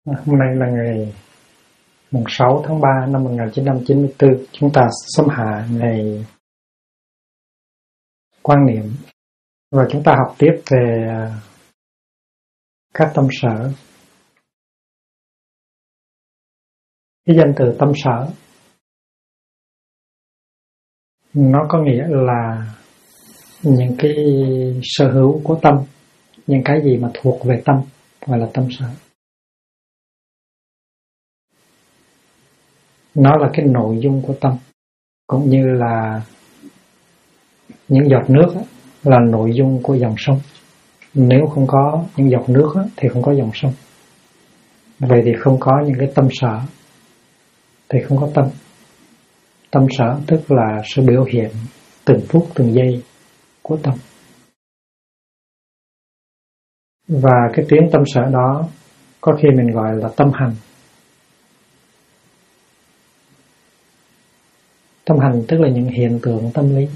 Hôm nay là ngày 6 tháng 3 năm 1994. Chúng ta xâm hạ ngày quan niệm và chúng ta học tiếp về các tâm sở. Cái danh từ tâm sở nó có nghĩa là những cái sở hữu của tâm, những cái gì mà thuộc về tâm gọi là tâm sở. Nó là cái nội dung của tâm, cũng như là những giọt nước là nội dung của dòng sông. Nếu không có những giọt nước thì không có dòng sông. Vậy thì không có những cái tâm sở thì không có tâm. Tâm sở tức là sự biểu hiện từng phút từng giây của tâm. Và cái tiếng tâm sở đó có khi mình gọi là tâm hành. Tâm hành tức là những hiện tượng tâm lý.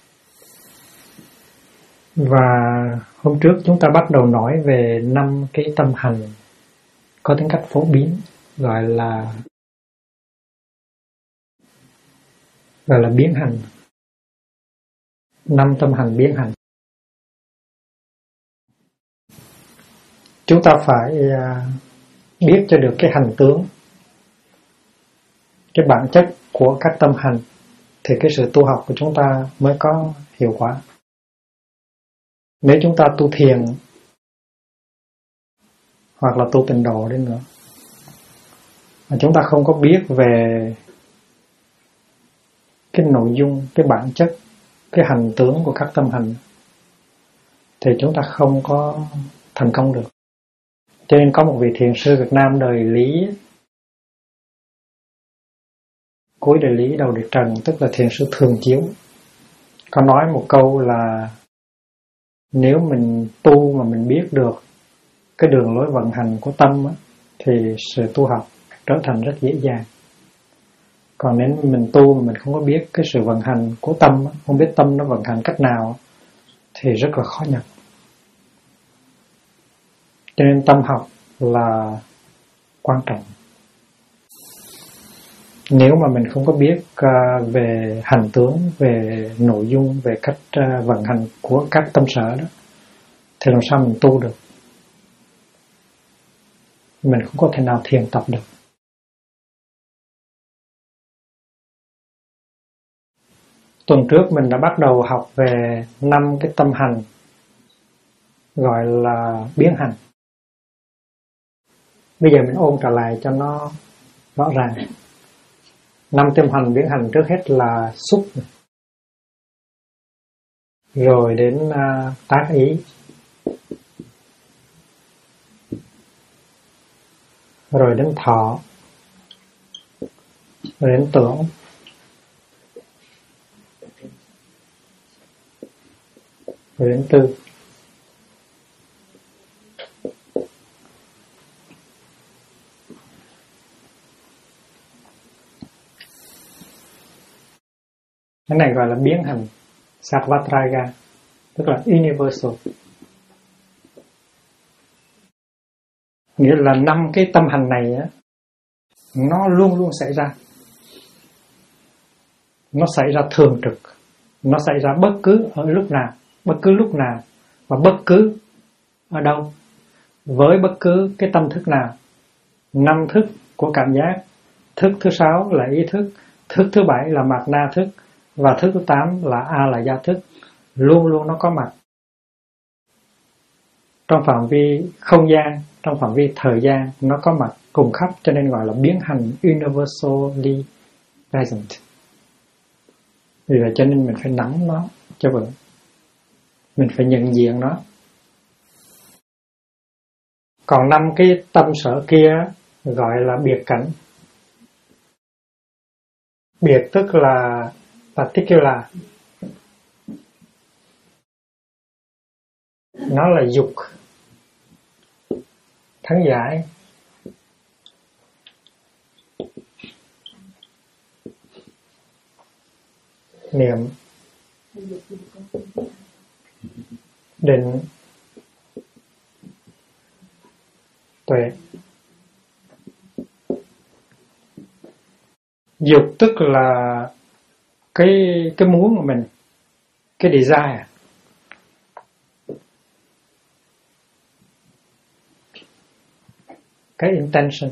Và hôm trước chúng ta bắt đầu nói về 5 cái tâm hành có tính cách phổ biến, gọi là biến hành. 5 tâm hành biến hành. Chúng ta phải biết cho được cái hành tướng, cái bản chất của các tâm hành thì cái sự tu học của chúng ta mới có hiệu quả. Nếu chúng ta tu thiền hoặc là tu tịnh độ đi nữa mà chúng ta không có biết về cái nội dung, cái bản chất, cái hành tướng của các tâm hành thì chúng ta không có thành công được. Cho nên có một vị thiền sư Việt Nam đời Lý, cuối đời Lý đầu đời Trần, tức là thiền sư Thường Chiếu, có nói một câu là nếu mình tu mà mình biết được cái đường lối vận hành của tâm thì sự tu học trở thành rất dễ dàng. Còn nếu mình tu mà mình không có biết cái sự vận hành của tâm, không biết tâm nó vận hành cách nào thì rất là khó nhập. Cho nên tâm học là quan trọng. Nếu mà mình không có biết về hành tướng, về nội dung, về cách vận hành của các tâm sở đó thì làm sao mình tu được? Mình không có thể nào thiền tập được. Tuần trước mình đã bắt đầu học về 5 cái tâm hành gọi là biến hành. Bây giờ mình ôn trở lại cho nó rõ ràng. 5 tâm hành biến hành trước hết là xúc, rồi đến tác ý, rồi đến thọ, rồi đến tưởng, rồi đến tư. Cái này gọi là biến hành, Sattvatraga, tức là universal. Nghĩa là 5 cái tâm hành này nó luôn luôn xảy ra. Nó xảy ra thường trực, nó xảy ra bất cứ ở lúc nào, bất cứ lúc nào và bất cứ ở đâu, với bất cứ cái tâm thức nào. 5 thức của cảm giác, thức thứ 6 là ý thức, thức thứ 7 là mạt na thức và thức thứ 8 là a la gia thức. Luôn luôn nó có mặt trong phạm vi không gian, trong phạm vi thời gian, nó có mặt cùng khắp, cho nên gọi là biến hành, universally present. Vì vậy cho nên mình phải nắm nó cho vững, mình phải nhận diện nó. Còn 5 cái tâm sở kia gọi là biệt cảnh. Biệt tức là particular. Nó là dục, thắng giải, niệm, định, tuệ. Dục tức là cái muốn của mình, cái desire. Cái intention.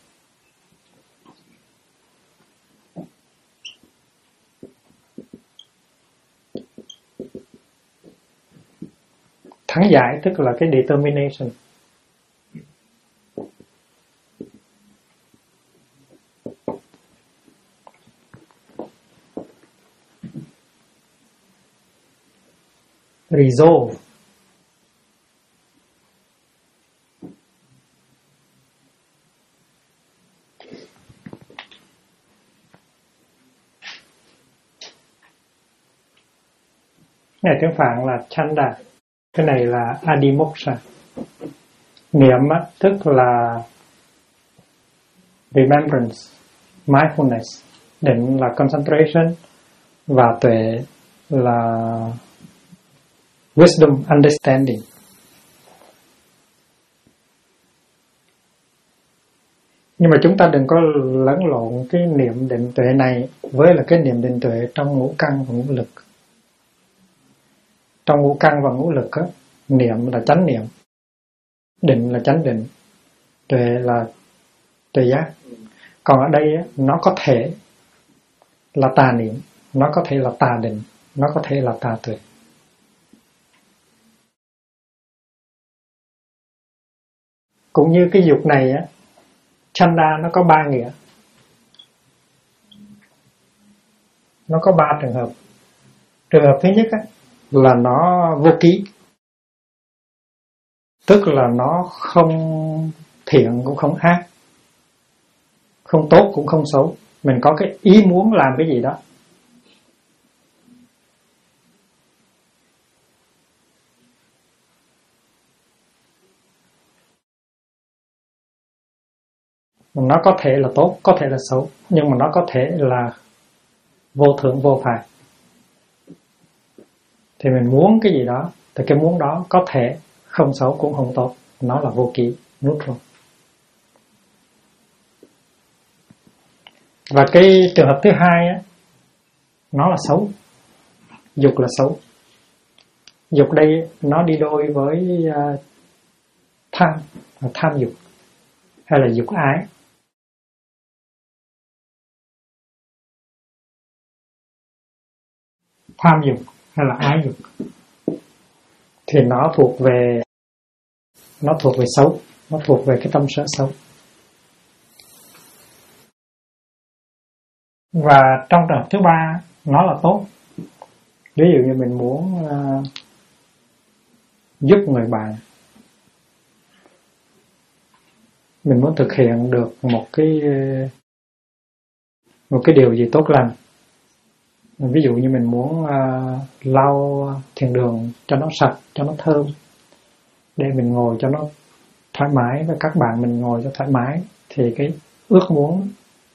Thắng giải tức là cái determination. Resolve. Này tiếng Phạn là chanda, cái này là adimoksha. Niệm tức là remembrance, mindfulness, định là concentration, và tuệ là wisdom, understanding. Nhưng mà chúng ta đừng có lẫn lộn cái niệm định tuệ này với là cái niệm định tuệ trong ngũ căn và ngũ lực. Trong ngũ căn và ngũ lực á, niệm là chánh niệm, định là chánh định, tuệ là tuệ giác. Còn ở đây á, nó có thể là tà niệm, nó có thể là tà định, nó có thể là tà tuệ. Cũng như cái dục này á, chanda nó có 3 nghĩa. Nó có 3 trường hợp. Trường hợp thứ nhất á, là nó vô ký, tức là nó không thiện cũng không ác, không tốt cũng không xấu. Mình có cái ý muốn làm cái gì đó, nó có thể là tốt, có thể là xấu, nhưng mà nó có thể là vô thượng vô phạt. Thì mình muốn cái gì đó, thì cái muốn đó có thể không xấu cũng không tốt, nó là vô ký, neutral. Và cái trường hợp thứ hai á, nó là xấu, dục là xấu. Dục đây nó đi đôi với tham dục hay là dục ái. Tham dục hay là ái dục thì nó thuộc về xấu, nó thuộc về cái tâm sở xấu. Và trong trường hợp thứ ba, nó là tốt. Ví dụ như mình muốn giúp người bạn, mình muốn thực hiện được một cái điều gì tốt lành. Ví dụ như mình muốn lau thiền đường cho nó sạch, cho nó thơm, để mình ngồi cho nó thoải mái, và các bạn mình ngồi cho thoải mái, thì cái ước muốn,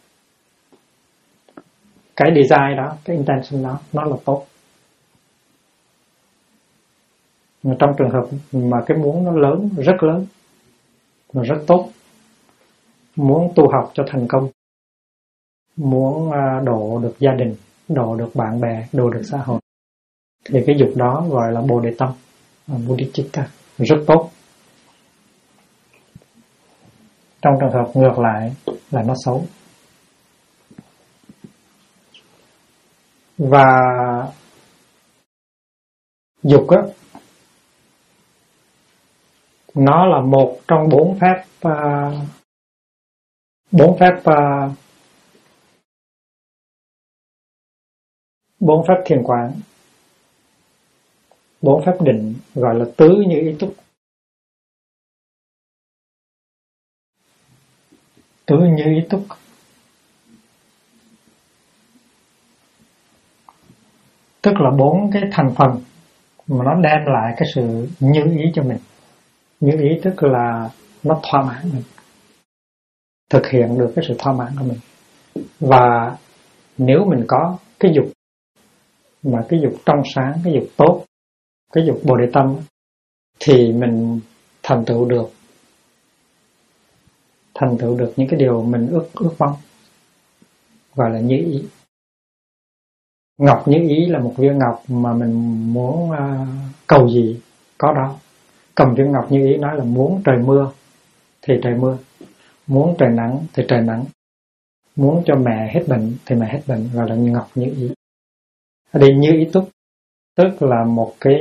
cái desire đó, cái intention đó, nó là tốt. Mà trong trường hợp mà cái muốn nó lớn, rất lớn và rất tốt, muốn tu học cho thành công, muốn độ được gia đình, độ được bạn bè, độ được xã hội, thì cái dục đó gọi là bồ đề tâm, bodhicitta, rất tốt. Trong trường hợp ngược lại là nó xấu. Và dục á, nó là một trong 4 phép thiền quán, 4 phép định, gọi là tứ như ý túc. Tứ như ý túc tức là 4 cái thành phần mà nó đem lại cái sự như ý cho mình. Như ý tức là nó thỏa mãn mình, thực hiện được cái sự thỏa mãn của mình. Và nếu mình có cái dục, mà cái dục trong sáng, cái dục tốt, cái dục bồ đề tâm, thì mình thành tựu được những cái điều mình ước mong. gọi là như ý. Ngọc như ý là một viên ngọc mà mình muốn cầu gì có đó. Cầm viên ngọc như ý nói là muốn trời mưa thì trời mưa, muốn trời nắng thì trời nắng, muốn cho mẹ hết bệnh thì mẹ hết bệnh, gọi là ngọc như ý. Ở đây như ý túc tức là một cái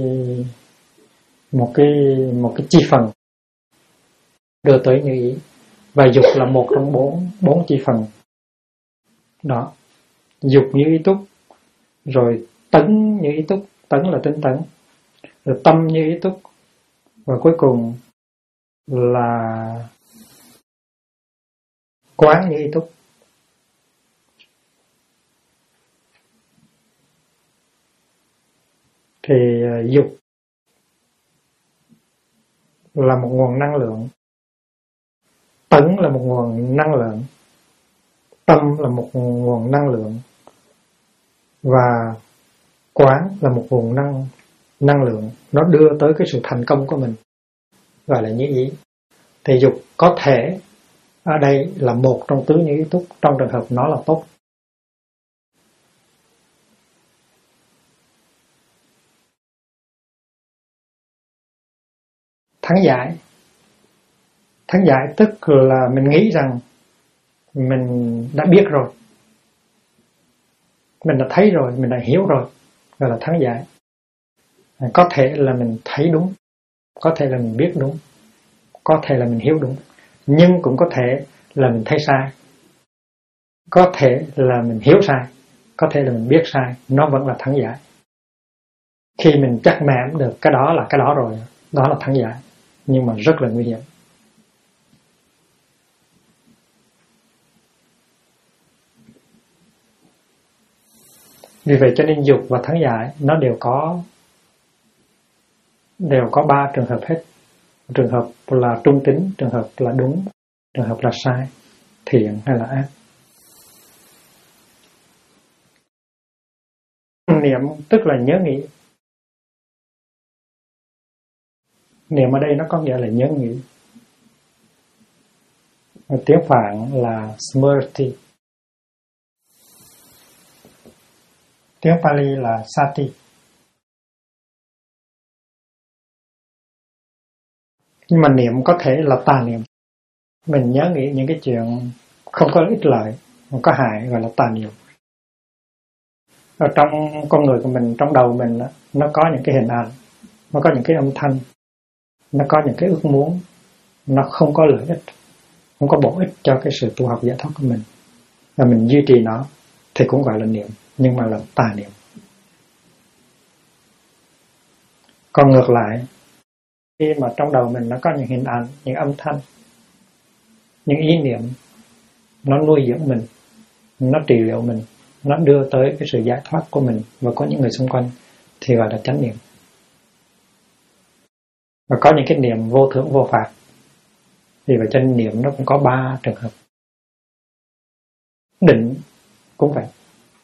chi phần đưa tới như ý, và dục là một trong bốn chi phần đó. Dục như ý túc, rồi tấn như ý túc, tấn là tinh tấn, rồi tâm như ý túc, và cuối cùng là quán như ý túc. Thì dục là một nguồn năng lượng, tấn là một nguồn năng lượng, tâm là một nguồn năng lượng, và quán là một nguồn năng lượng. Nó đưa tới cái sự thành công của mình, gọi là như ý. Thì dục có thể ở đây là một trong tứ như ý túc, trong trường hợp nó là tốt. Thắng giải tức là mình nghĩ rằng mình đã biết rồi, mình đã thấy rồi, mình đã hiểu rồi, gọi là thắng giải. Có thể là mình thấy đúng, có thể là mình biết đúng, có thể là mình hiểu đúng, nhưng cũng có thể là mình thấy sai, có thể là mình hiểu sai, có thể là mình biết sai, nó vẫn là thắng giải. Khi mình chắc mẻm được cái đó là cái đó rồi, đó là thắng giải, nhưng mà rất là nguy hiểm. Vì vậy cho nên dục và thắng giải nó đều có ba trường hợp hết. Trường hợp là trung tính, trường hợp là đúng, trường hợp là sai, thiện hay là ác. Niệm tức là nhớ nghĩ. Niệm ở đây nó có nghĩa là nhớ nghĩ. Tiếng Phạn là smrti, tiếng Pali là sati. Nhưng mà niệm có thể là tà niệm. Mình nhớ nghĩ những cái chuyện không có ích lợi, không có hại, gọi là tà niệm. Ở trong con người của mình, trong đầu mình nó có những cái hình ảnh, nó có những cái âm thanh, nó có những cái ước muốn, nó không có lợi ích, không có bổ ích cho cái sự tu học giải thoát của mình, và mình duy trì nó thì cũng gọi là niệm, nhưng mà là tà niệm. Còn ngược lại, khi mà trong đầu mình nó có những hình ảnh, những âm thanh, những ý niệm, nó nuôi dưỡng mình, nó trị liệu mình, nó đưa tới cái sự giải thoát của mình và có những người xung quanh, thì gọi là chánh niệm. Và có những cái niệm vô thưởng vô phạt. Vì vậy chánh niệm nó cũng có 3 trường hợp. Định cũng vậy.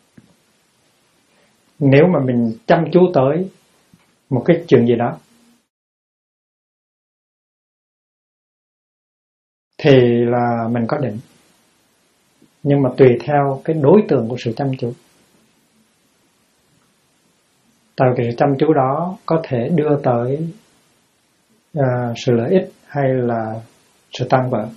Nếu mà mình chăm chú tới một cái chuyện gì đó thì là mình có định. Nhưng mà tùy theo cái đối tượng của sự chăm chú. Tại vì sự chăm chú đó có thể đưa tới sự lợi ích hay là sự tan vỡ.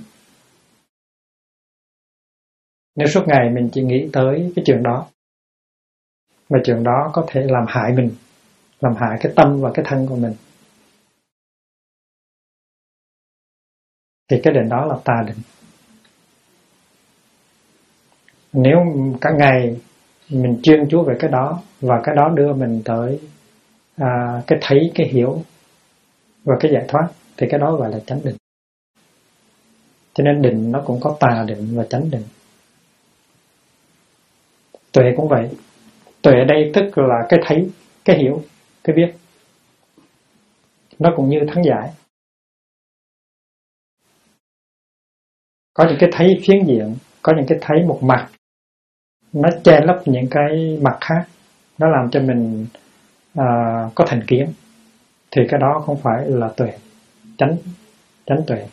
Nếu suốt ngày mình chỉ nghĩ tới cái chuyện đó, và chuyện đó có thể làm hại mình, làm hại cái tâm và cái thân của mình, thì cái định đó là tà định. Nếu cả ngày mình chuyên chú về cái đó, và cái đó đưa mình tới cái thấy, cái hiểu và cái giải thoát, thì cái đó gọi là chánh định. Cho nên định nó cũng có tà định và chánh định. Tuệ cũng vậy. Tuệ ở đây tức là cái thấy, cái hiểu, cái biết. Nó cũng như thắng giải. Có những cái thấy phiến diện, có những cái thấy một mặt, nó che lấp những cái mặt khác, nó làm cho mình có thành kiến, thì cái đó không phải là tuệ, chánh tuệ.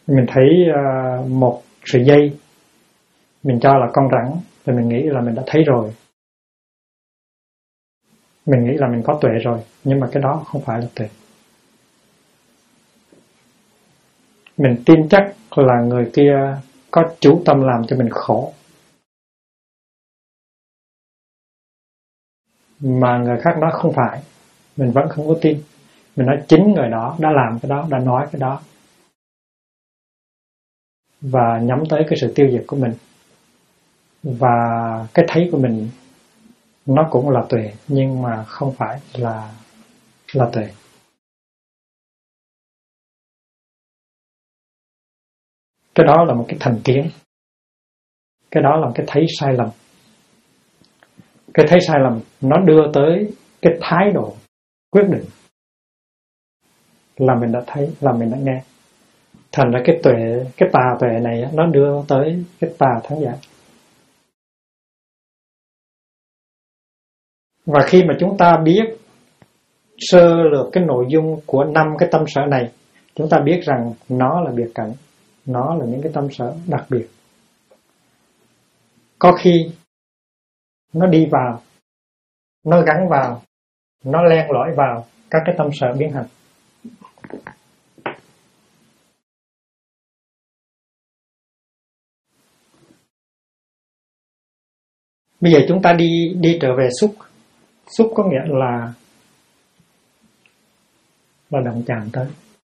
Mình thấy một sợi dây, mình cho là con rắn, thì mình nghĩ là mình đã thấy rồi. Mình nghĩ là mình có tuệ rồi, nhưng mà cái đó không phải là tuệ. Mình tin chắc là người kia có chủ tâm làm cho mình khổ, mà người khác nói không phải, mình vẫn không có tin. Mình nói chính người đó đã làm cái đó, đã nói cái đó, và nhắm tới cái sự tiêu diệt của mình. Và cái thấy của mình nó cũng là tuệ, nhưng mà không phải là tuệ. Cái đó là một cái thành kiến. Cái đó là một cái thấy sai lầm. Cái thấy sai lầm nó đưa tới cái thái độ quyết định là mình đã thấy, là mình đã nghe. Thành ra cái tuệ, cái tà tuệ này nó đưa tới cái tà thắng giả. Và khi mà chúng ta biết sơ lược cái nội dung của 5 cái tâm sở này, chúng ta biết rằng nó là biệt cảnh, nó là những cái tâm sở đặc biệt. Có khi nó đi vào, nó gắn vào, nó len lỏi vào các cái tâm sở biến hành. Bây giờ chúng ta đi trở về xúc. Xúc có nghĩa là động chạm tới.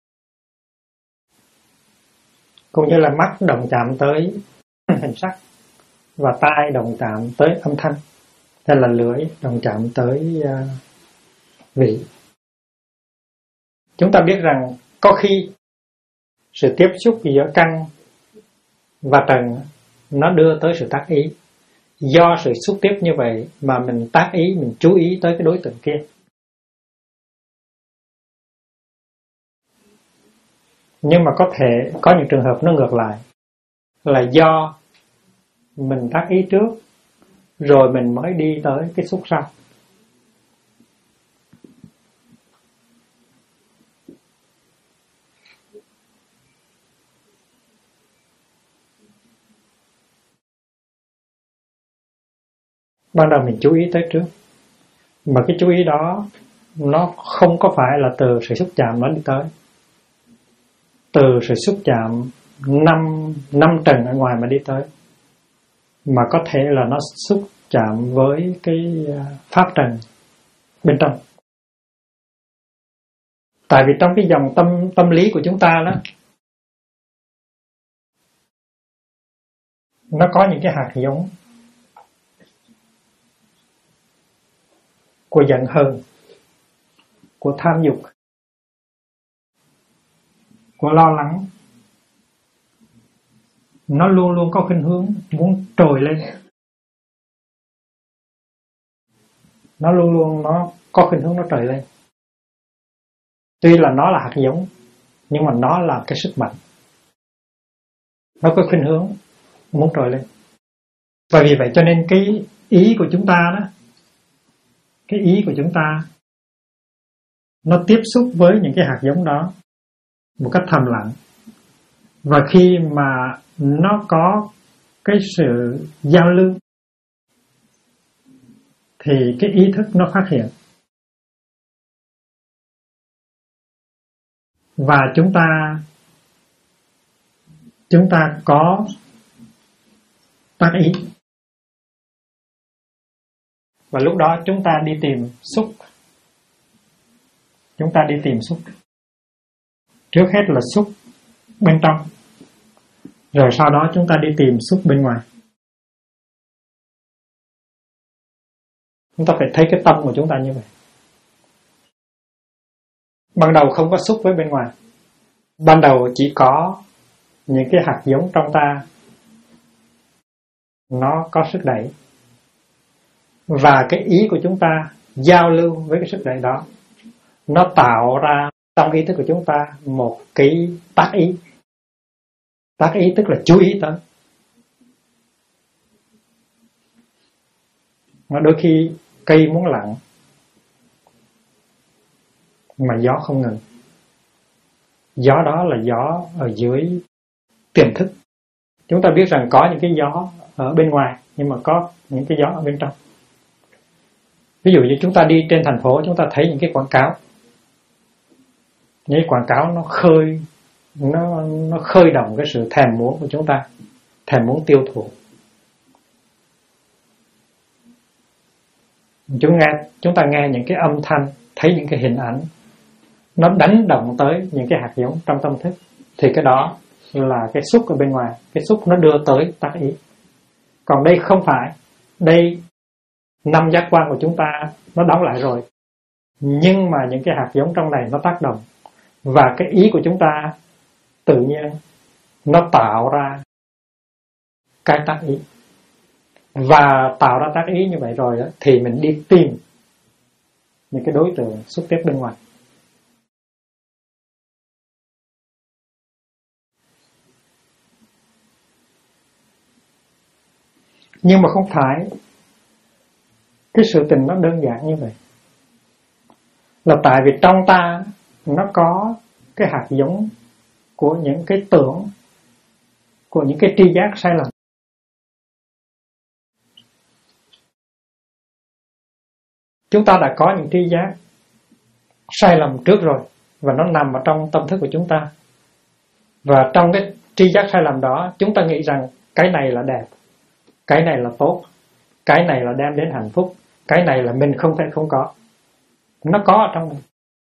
Cũng như là mắt động chạm tới hình sắc, và tai động chạm tới âm thanh, hay là lưỡi động chạm tới vị. Chúng ta biết rằng có khi sự tiếp xúc giữa căn và trần nó đưa tới sự tác ý. Do sự xúc tiếp như vậy mà mình tác ý, mình chú ý tới cái đối tượng kia. Nhưng mà có thể có những trường hợp nó ngược lại, là do mình tác ý trước rồi mình mới đi tới cái xúc sau. Ban đầu mình chú ý tới trước, mà cái chú ý đó nó không có phải là từ sự xúc chạm nó đi tới. Từ sự xúc chạm năm trần ở ngoài mà đi tới, mà có thể là nó xúc chạm với cái pháp trần bên trong. Tại vì trong cái dòng tâm lý của chúng ta đó, nó có những cái hạt giống của giận hờn, của tham dục, của lo lắng. Nó luôn luôn có khuynh hướng muốn trồi lên. Nó luôn luôn nó có khuynh hướng nó trồi lên. Tuy là nó là hạt giống, nhưng mà nó là cái sức mạnh. Nó có khuynh hướng muốn trồi lên. Và vì vậy cho nên cái ý của chúng ta đó, cái ý của chúng ta nó tiếp xúc với những cái hạt giống đó một cách thầm lặng. Và khi mà nó có cái sự giao lưu thì cái ý thức nó phát hiện. Và chúng ta có tác ý. Và lúc đó chúng ta đi tìm xúc. Chúng ta đi tìm xúc. Trước hết là xúc bên trong, rồi sau đó chúng ta đi tìm xúc bên ngoài. Chúng ta phải thấy cái tâm của chúng ta như vậy. Ban đầu không có xúc với bên ngoài. Ban đầu chỉ có những cái hạt giống trong ta, nó có sức đẩy. Và cái ý của chúng ta giao lưu với cái sức đẩy đó, nó tạo ra trong ý thức của chúng ta một cái tác ý. Tác ý tức là chú ý tới. Mà đôi khi cây muốn lặng mà gió không ngừng. Gió đó là gió ở dưới tiềm thức. Chúng ta biết rằng có những cái gió ở bên ngoài, nhưng mà có những cái gió ở bên trong. Ví dụ như chúng ta đi trên thành phố, chúng ta thấy những cái quảng cáo. Những cái quảng cáo nó khơi động cái sự thèm muốn của chúng ta, thèm muốn tiêu thụ. Chúng ta nghe những cái âm thanh, thấy những cái hình ảnh, nó đánh động tới những cái hạt giống trong tâm thức, thì cái đó là cái xúc ở bên ngoài, cái xúc nó đưa tới tác ý. Còn đây không phải, đây 5 giác quan của chúng ta nó đóng lại rồi, nhưng mà những cái hạt giống trong này nó tác động, và cái ý của chúng ta tự nhiên nó tạo ra cái tác ý. Và tạo ra tác ý như vậy rồi đó, thì mình đi tìm những cái đối tượng xúc tiếp bên ngoài. Nhưng mà không phải cái sự tình nó đơn giản như vậy. Là tại vì trong ta nó có cái hạt giống của những cái tưởng, của những cái tri giác sai lầm. Chúng ta đã có những tri giác sai lầm trước rồi, và nó nằm ở trong tâm thức của chúng ta. Và trong cái tri giác sai lầm đó, chúng ta nghĩ rằng cái này là đẹp, cái này là tốt, cái này là đem đến hạnh phúc, cái này là mình không thể không có. Nó có ở trong này.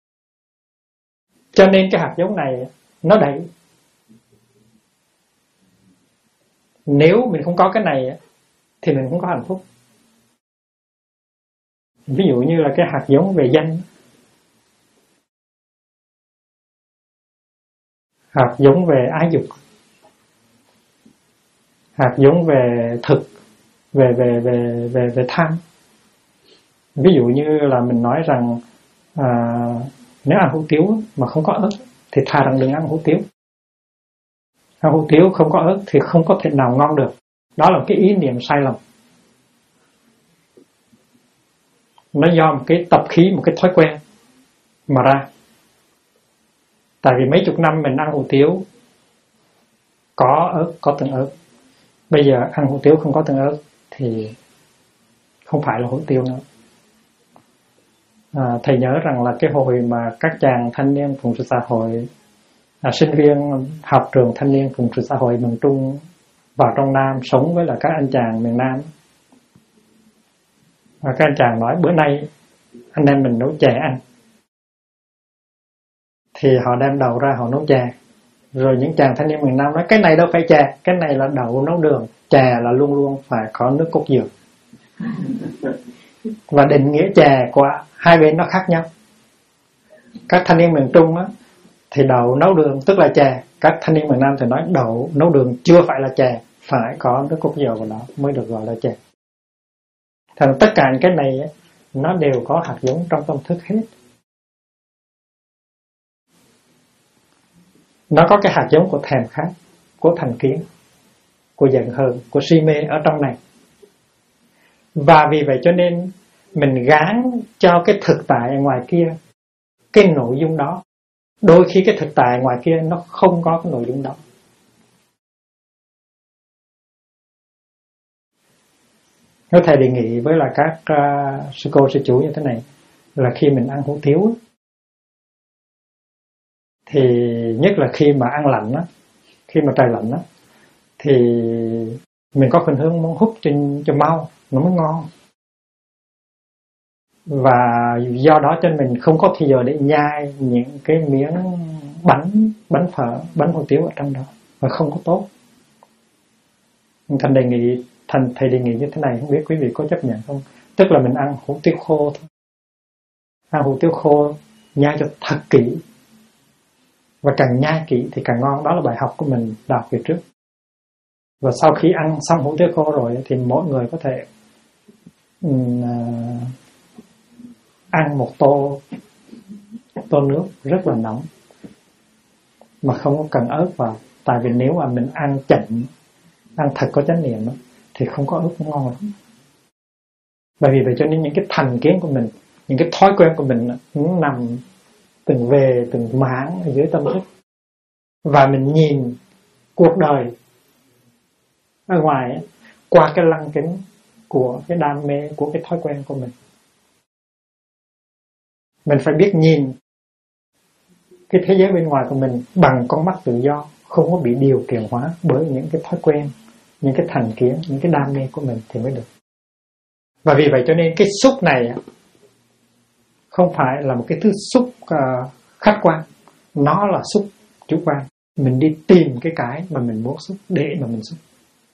Cho nên cái hạt giống này nó đẩy. Nếu mình không có cái này thì mình không có hạnh phúc. Ví dụ như là cái hạt giống về danh, hạt giống về ái dục, hạt giống về thực, về tham. Ví dụ như là mình nói rằng nếu ăn hủ tiếu mà không có ớt thì thà rằng đừng ăn hủ tiếu. Ăn hủ tiếu không có ớt thì không có thể nào ngon được. Đó là cái ý niệm sai lầm. Nó do một cái tập khí, một cái thói quen mà ra. Tại vì mấy chục năm mình ăn hủ tiếu có ớt, có tương ớt. Bây giờ ăn hủ tiếu không có tương ớt thì không phải là hủ tiếu nữa. Thầy nhớ rằng là cái hồi mà các chàng thanh niên phụng sự xã hội, sinh viên học trường thanh niên phụng sự xã hội miền Trung vào trong Nam sống với là các anh chàng miền Nam. Và các anh chàng nói bữa nay anh em mình nấu chè ăn. Thì họ đem đậu ra họ nấu chè. Rồi những chàng thanh niên miền Nam nói cái này đâu phải chè, cái này là đậu nấu đường, chè là luôn luôn phải có nước cốt dừa. Và định nghĩa chè của hai bên nó khác nhau. Các thanh niên miền Trung á, thì đậu nấu đường tức là chè. Các thanh niên miền Nam thì nói đậu nấu đường chưa phải là chè, phải có nước cốt dừa vào đó mới được gọi là chè. Thành tất cả những cái này á, nó đều có hạt giống trong tâm thức hết. Nó có cái hạt giống của thèm khát, của thành kiến, của giận hờn, của si mê ở trong này. Và vì vậy cho nên mình gán cho cái thực tại ở ngoài kia cái nội dung đó. Đôi khi cái thực tại ngoài kia nó không có cái nội dung đó. Nếu thầy đề nghị với là các sư cô sư chủ như thế này, là khi mình ăn hủ tiếu thì nhất là khi mà ăn lạnh á, khi mà trời lạnh á, thì mình có khuynh hướng muốn hút cho mau nó mới ngon. Và do đó cho mình không có thời giờ để nhai những cái miếng bánh phở, bánh hủ tiếu ở trong đó, và không có tốt. Thầy đề nghị như thế này, không biết quý vị có chấp nhận không? Tức là mình ăn hủ tiếu khô thôi. Ăn hủ tiếu khô nhai cho thật kỹ, và càng nhai kỹ thì càng ngon. Đó là bài học của mình đọc về trước. Và sau khi ăn xong hủ tiếu khô rồi thì mỗi người có thể ăn một tô nước rất là nóng mà không có cần ớt vào. Tại vì nếu mà mình ăn chậm, ăn thật có chánh niệm thì không có ớt cũng ngon lắm. Bởi vì vậy cho nên những cái thành kiến của mình, những cái thói quen của mình nó nằm từng mảng ở dưới tâm thức. Và mình nhìn cuộc đời ở ngoài ấy, qua cái lăng kính của cái đam mê, của cái thói quen của mình. Mình phải biết nhìn cái thế giới bên ngoài của mình bằng con mắt tự do, không có bị điều khiển hóa bởi những cái thói quen, những cái thành kiến, những cái đam mê của mình thì mới được. Và vì vậy cho nên cái xúc này không phải là một cái thứ xúc khách quan, nó là xúc chủ quan. Mình đi tìm cái mà mình muốn xúc để mà mình xúc,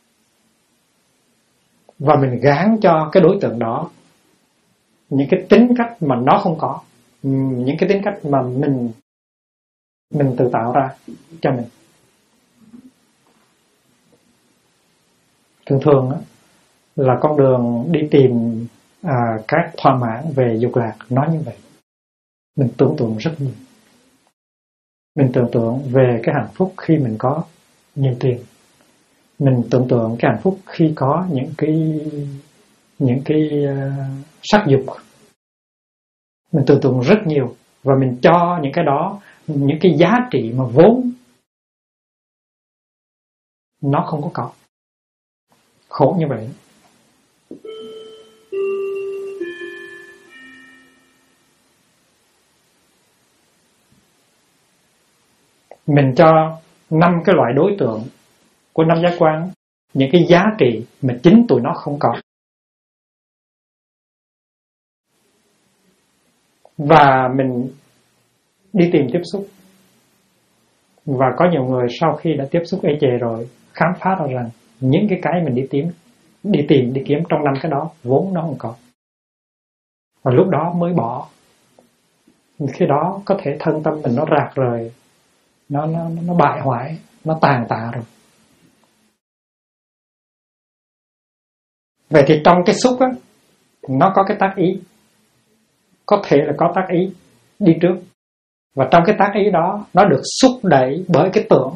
và mình gán cho cái đối tượng đó những cái tính cách mà nó không có, những cái tính cách mà mình tự tạo ra cho mình. Thường là con đường đi tìm các thỏa mãn về dục lạc nó như vậy. Mình tưởng tượng rất nhiều. Mình tưởng tượng về cái hạnh phúc khi mình có nhiều tiền. Mình tưởng tượng cái hạnh phúc khi có những cái sắc dục. Mình tưởng tượng rất nhiều, và mình cho những cái đó những cái giá trị mà vốn nó không có. Khổ như vậy. Mình cho 5 cái loại đối tượng của 5 giác quan những cái giá trị mà chính tụi nó không có. Và mình đi tìm tiếp xúc. Và có nhiều người sau khi đã tiếp xúc ê chề rồi khám phá ra rằng những cái mình đi kiếm trong 5 cái đó vốn nó không có. Và lúc đó mới bỏ. Khi đó có thể thân tâm mình nó rạc rời, nó bại hoại, nó tàn tạ rồi. Vậy thì trong cái xúc á, nó có cái tác ý. Có thể là có tác ý đi trước. Và trong cái tác ý đó, nó được xúc đẩy bởi cái tưởng.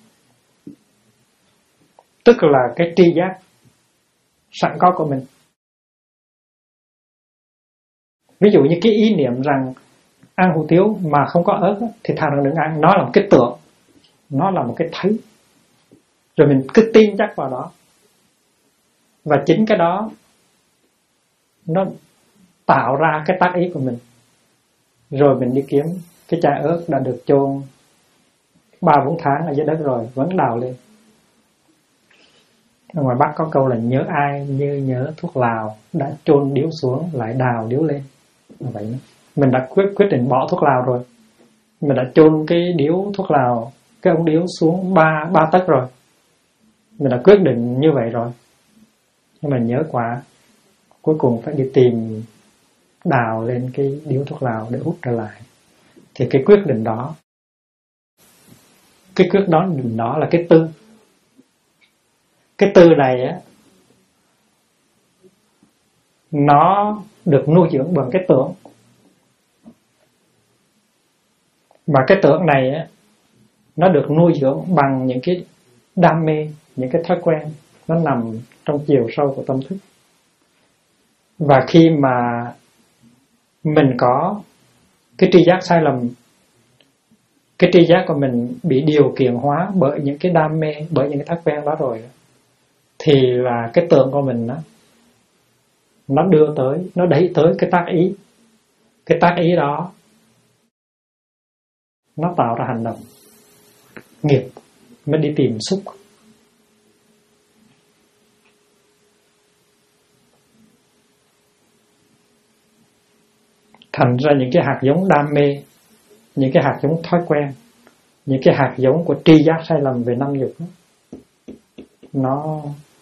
Tức là cái tri giác sẵn có của mình. Ví dụ như cái ý niệm rằng ăn hủ tiếu mà không có ớt thì thà rằng đừng ăn. Nó là một cái tưởng, nó là một cái thấy. Rồi mình cứ tin chắc vào đó. Và chính cái đó nó tạo ra cái tác ý của mình. Rồi mình đi kiếm cái chai ớt đã được chôn 3-4 tháng ở dưới đất rồi vẫn đào lên. Ở ngoài Bắc có câu là nhớ ai như nhớ thuốc lào, đã chôn điếu xuống lại đào điếu lên. Như vậy đó. Mình đã quyết định bỏ thuốc lào rồi. Mình đã chôn cái điếu thuốc lào, cái ống điếu xuống 3 tấc rồi. Mình đã quyết định như vậy rồi. Nhưng mà nhớ quá, cuối cùng phải đi tìm đào lên cái điếu thuốc lào để hút trở lại. Thì cái quyết định đó là cái tư. Cái tư này á, nó được nuôi dưỡng bằng cái tưởng. Mà cái tưởng này á, nó được nuôi dưỡng bằng những cái đam mê, những cái thói quen. Nó nằm trong chiều sâu của tâm thức. Và khi mà mình có cái tri giác sai lầm, cái tri giác của mình bị điều khiển hóa bởi những cái đam mê, bởi những cái thói quen đó rồi, thì là cái tưởng của mình đó, nó đưa tới, nó đẩy tới cái tác ý. Cái tác ý đó nó tạo ra hành động nghiệp, mới đi tìm xúc. Thành ra những cái hạt giống đam mê, những cái hạt giống thói quen, những cái hạt giống của tri giác sai lầm về 5 dục đó, nó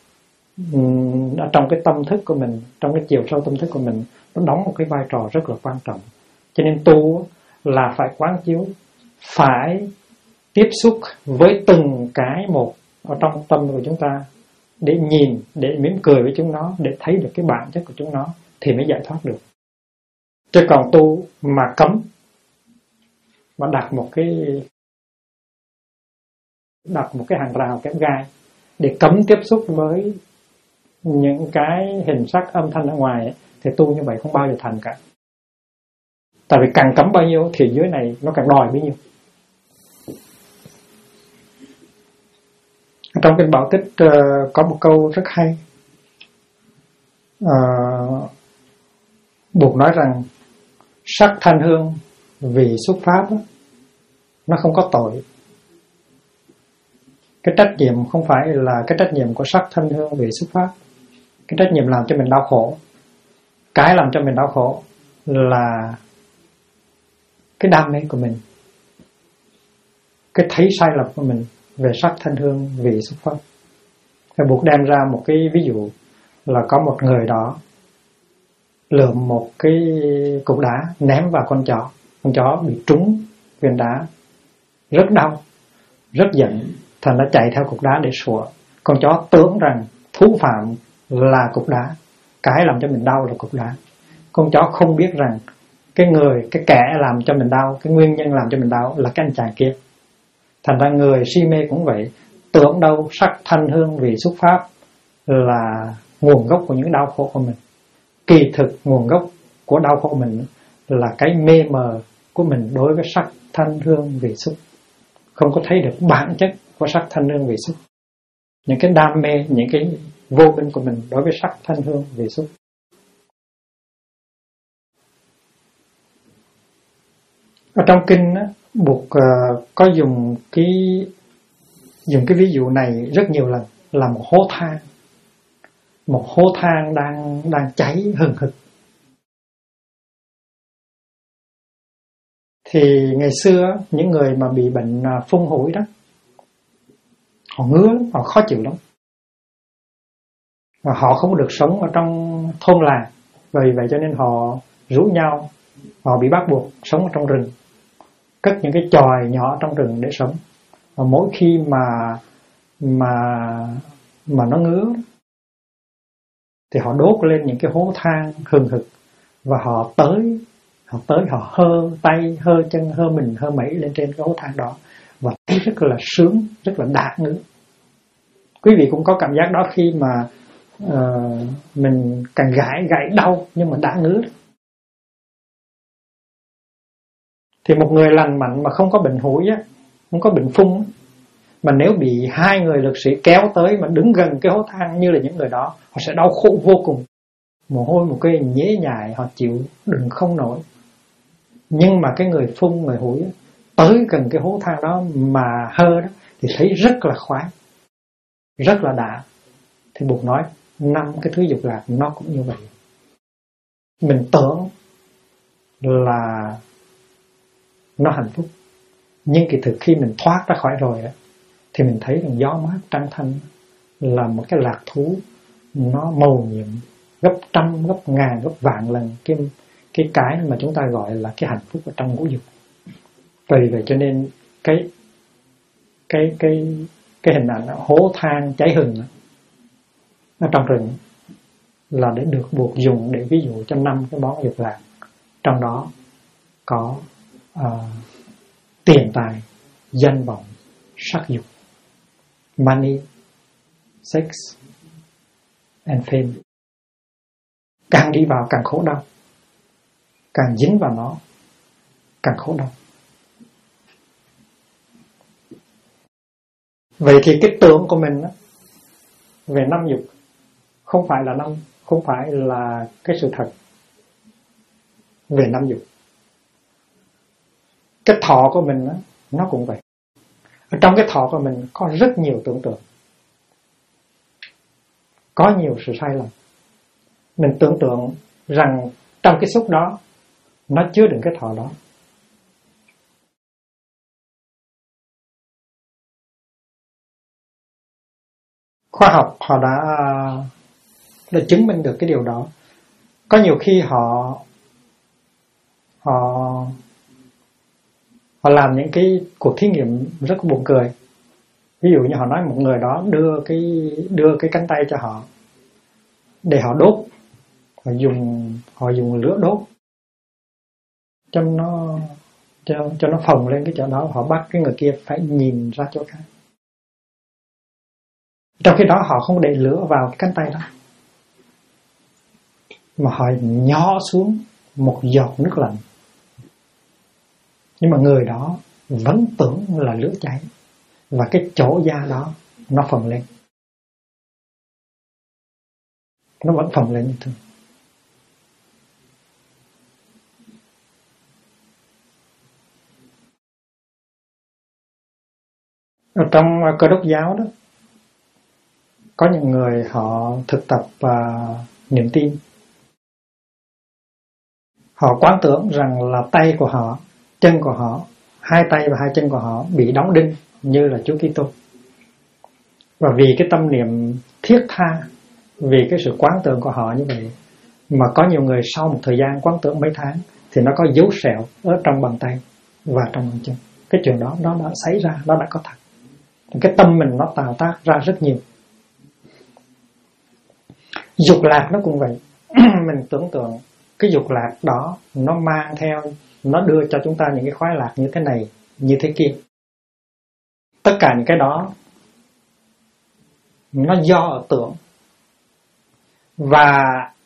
ở trong cái tâm thức của mình, trong cái chiều sâu tâm thức của mình, nó đóng một cái vai trò rất là quan trọng. Cho nên tu là phải quán chiếu, phải tiếp xúc với từng cái một ở trong tâm của chúng ta, để nhìn, để mỉm cười với chúng nó, để thấy được cái bản chất của chúng nó, thì mới giải thoát được. Chứ còn tu mà cấm, mà đặt một cái hàng rào kẽm gai để cấm tiếp xúc với những cái hình sắc âm thanh ở ngoài ấy, thì tu như vậy không bao giờ thành cả. Tại vì càng cấm bao nhiêu thì dưới này nó càng đòi bấy nhiêu. Trong kinh Bảo Tích có một câu rất hay. Buộc nói rằng sắc thanh hương vì xuất pháp đó, nó không có tội. Cái trách nhiệm không phải là cái trách nhiệm của sắc thanh hương vì xuất pháp. Cái trách nhiệm làm cho mình đau khổ, cái làm cho mình đau khổ là cái đam mê của mình, cái thấy sai lầm của mình về sắc thanh hương vị xuất pháp. Thầy buộc đem ra một cái ví dụ là có một người đó lượm một cái cục đá ném vào con chó bị trúng viên đá, rất đau, rất giận, thành nó chạy theo cục đá để sủa. Con chó tưởng rằng thú phạm là cục đá, cái làm cho mình đau là cục đá. Con chó không biết rằng cái kẻ làm cho mình đau, cái nguyên nhân làm cho mình đau là cái anh chàng kia. Thành ra người si mê cũng vậy, tưởng đâu sắc thanh hương vị xuất pháp là nguồn gốc của những đau khổ của mình. Kỳ thực nguồn gốc của đau khổ của mình là cái mê mờ của mình đối với sắc thanh hương vị xuất, không có thấy được bản chất của sắc thanh hương vị xuất, những cái đam mê, những cái vô minh của mình đối với sắc thanh hương vị xuất. Ở trong kinh á, buộc có dùng cái ví dụ này rất nhiều lần, là một hố than đang cháy hừng hực. Thì ngày xưa những người mà bị bệnh phun hủi đó, họ ngứa lắm, họ khó chịu lắm, và họ không được sống ở trong thôn làng. Vì vậy cho nên họ rủ nhau, họ bị bắt buộc sống ở trong rừng, cất những cái chòi nhỏ trong rừng để sống. Và mỗi khi mà nó ngứa thì họ đốt lên những cái hố than hừng hực, và họ tới họ hơ tay, hơ chân, hơ mình, hơ mẩy lên trên cái hố than đó, và thấy rất là sướng, rất là đã ngứa. Quý vị cũng có cảm giác đó khi mà mình càng gãi đau nhưng mà đã ngứa. Thì một người lành mạnh mà không có bệnh hủi á, không có bệnh phung, mà nếu bị hai người lực sĩ kéo tới mà đứng gần cái hố than như là những người đó, họ sẽ đau khổ vô cùng, mồ hôi một cái nhễ nhại, họ chịu đựng không nổi. Nhưng mà cái người phung, người hủi á, tới gần cái hố than đó mà hơ đó thì thấy rất là khoái, rất là đã. Thì Bụt nói 5 cái thứ dục lạc nó cũng như vậy. Mình tưởng là nó hạnh phúc, nhưng kỳ thực khi mình thoát ra khỏi rồi á, thì mình thấy rằng gió mát trăng thanh là một cái lạc thú, nó mầu nhiệm gấp trăm, gấp ngàn, gấp vạn lần cái mà chúng ta gọi là cái hạnh phúc ở trong ngũ dục. Vì vậy cho nên cái hình ảnh hố than cháy hừng ở trong rừng là để được buộc dùng để ví dụ cho 5 cái món dục lạc. Trong đó có tiền tài, danh vọng, sắc dục, money, sex and fame. Càng đi vào càng khổ đau, càng dính vào nó càng khổ đau. Vậy thì cái tưởng của mình về 5 dục không phải là cái sự thật về 5 dục. Cái thọ của mình nó cũng vậy. Ở trong cái thọ của mình có rất nhiều tưởng tượng, có nhiều sự sai lầm. Mình tưởng tượng rằng trong cái xúc đó nó chứa đựng cái thọ đó. Khoa học họ đã chứng minh được cái điều đó. Có nhiều khi họ làm những cái cuộc thí nghiệm rất buồn cười. Ví dụ như họ nói một người đó đưa cái cánh tay cho họ để họ đốt, họ dùng lửa đốt cho nó phồng lên cái chỗ đó. Họ bắt cái người kia phải nhìn ra chỗ khác, trong khi đó họ không để lửa vào cái cánh tay đó, mà họ nhỏ xuống một giọt nước lạnh. Nhưng mà người đó vẫn tưởng là lửa cháy, và cái chỗ da đó nó phồng lên. Nó vẫn phồng lên như thường. Ở trong Cơ Đốc giáo đó, có những người họ thực tập niềm tin. Họ quán tưởng rằng là tay của họ, chân của họ, hai tay và hai chân của họ bị đóng đinh như là Chúa Kitô. Và vì cái tâm niệm thiết tha, vì cái sự quán tưởng của họ như vậy, mà có nhiều người sau một thời gian quán tưởng mấy tháng thì nó có dấu sẹo ở trong bàn tay và trong bàn chân. Cái chuyện đó nó đã xảy ra, nó đã có thật. Cái tâm mình nó tạo tác ra rất nhiều. Dục lạc nó cũng vậy. Mình tưởng tượng cái dục lạc đó nó mang theo, nó đưa cho chúng ta những cái khoái lạc như thế này, như thế kia. Tất cả những cái đó nó do ở tưởng. Và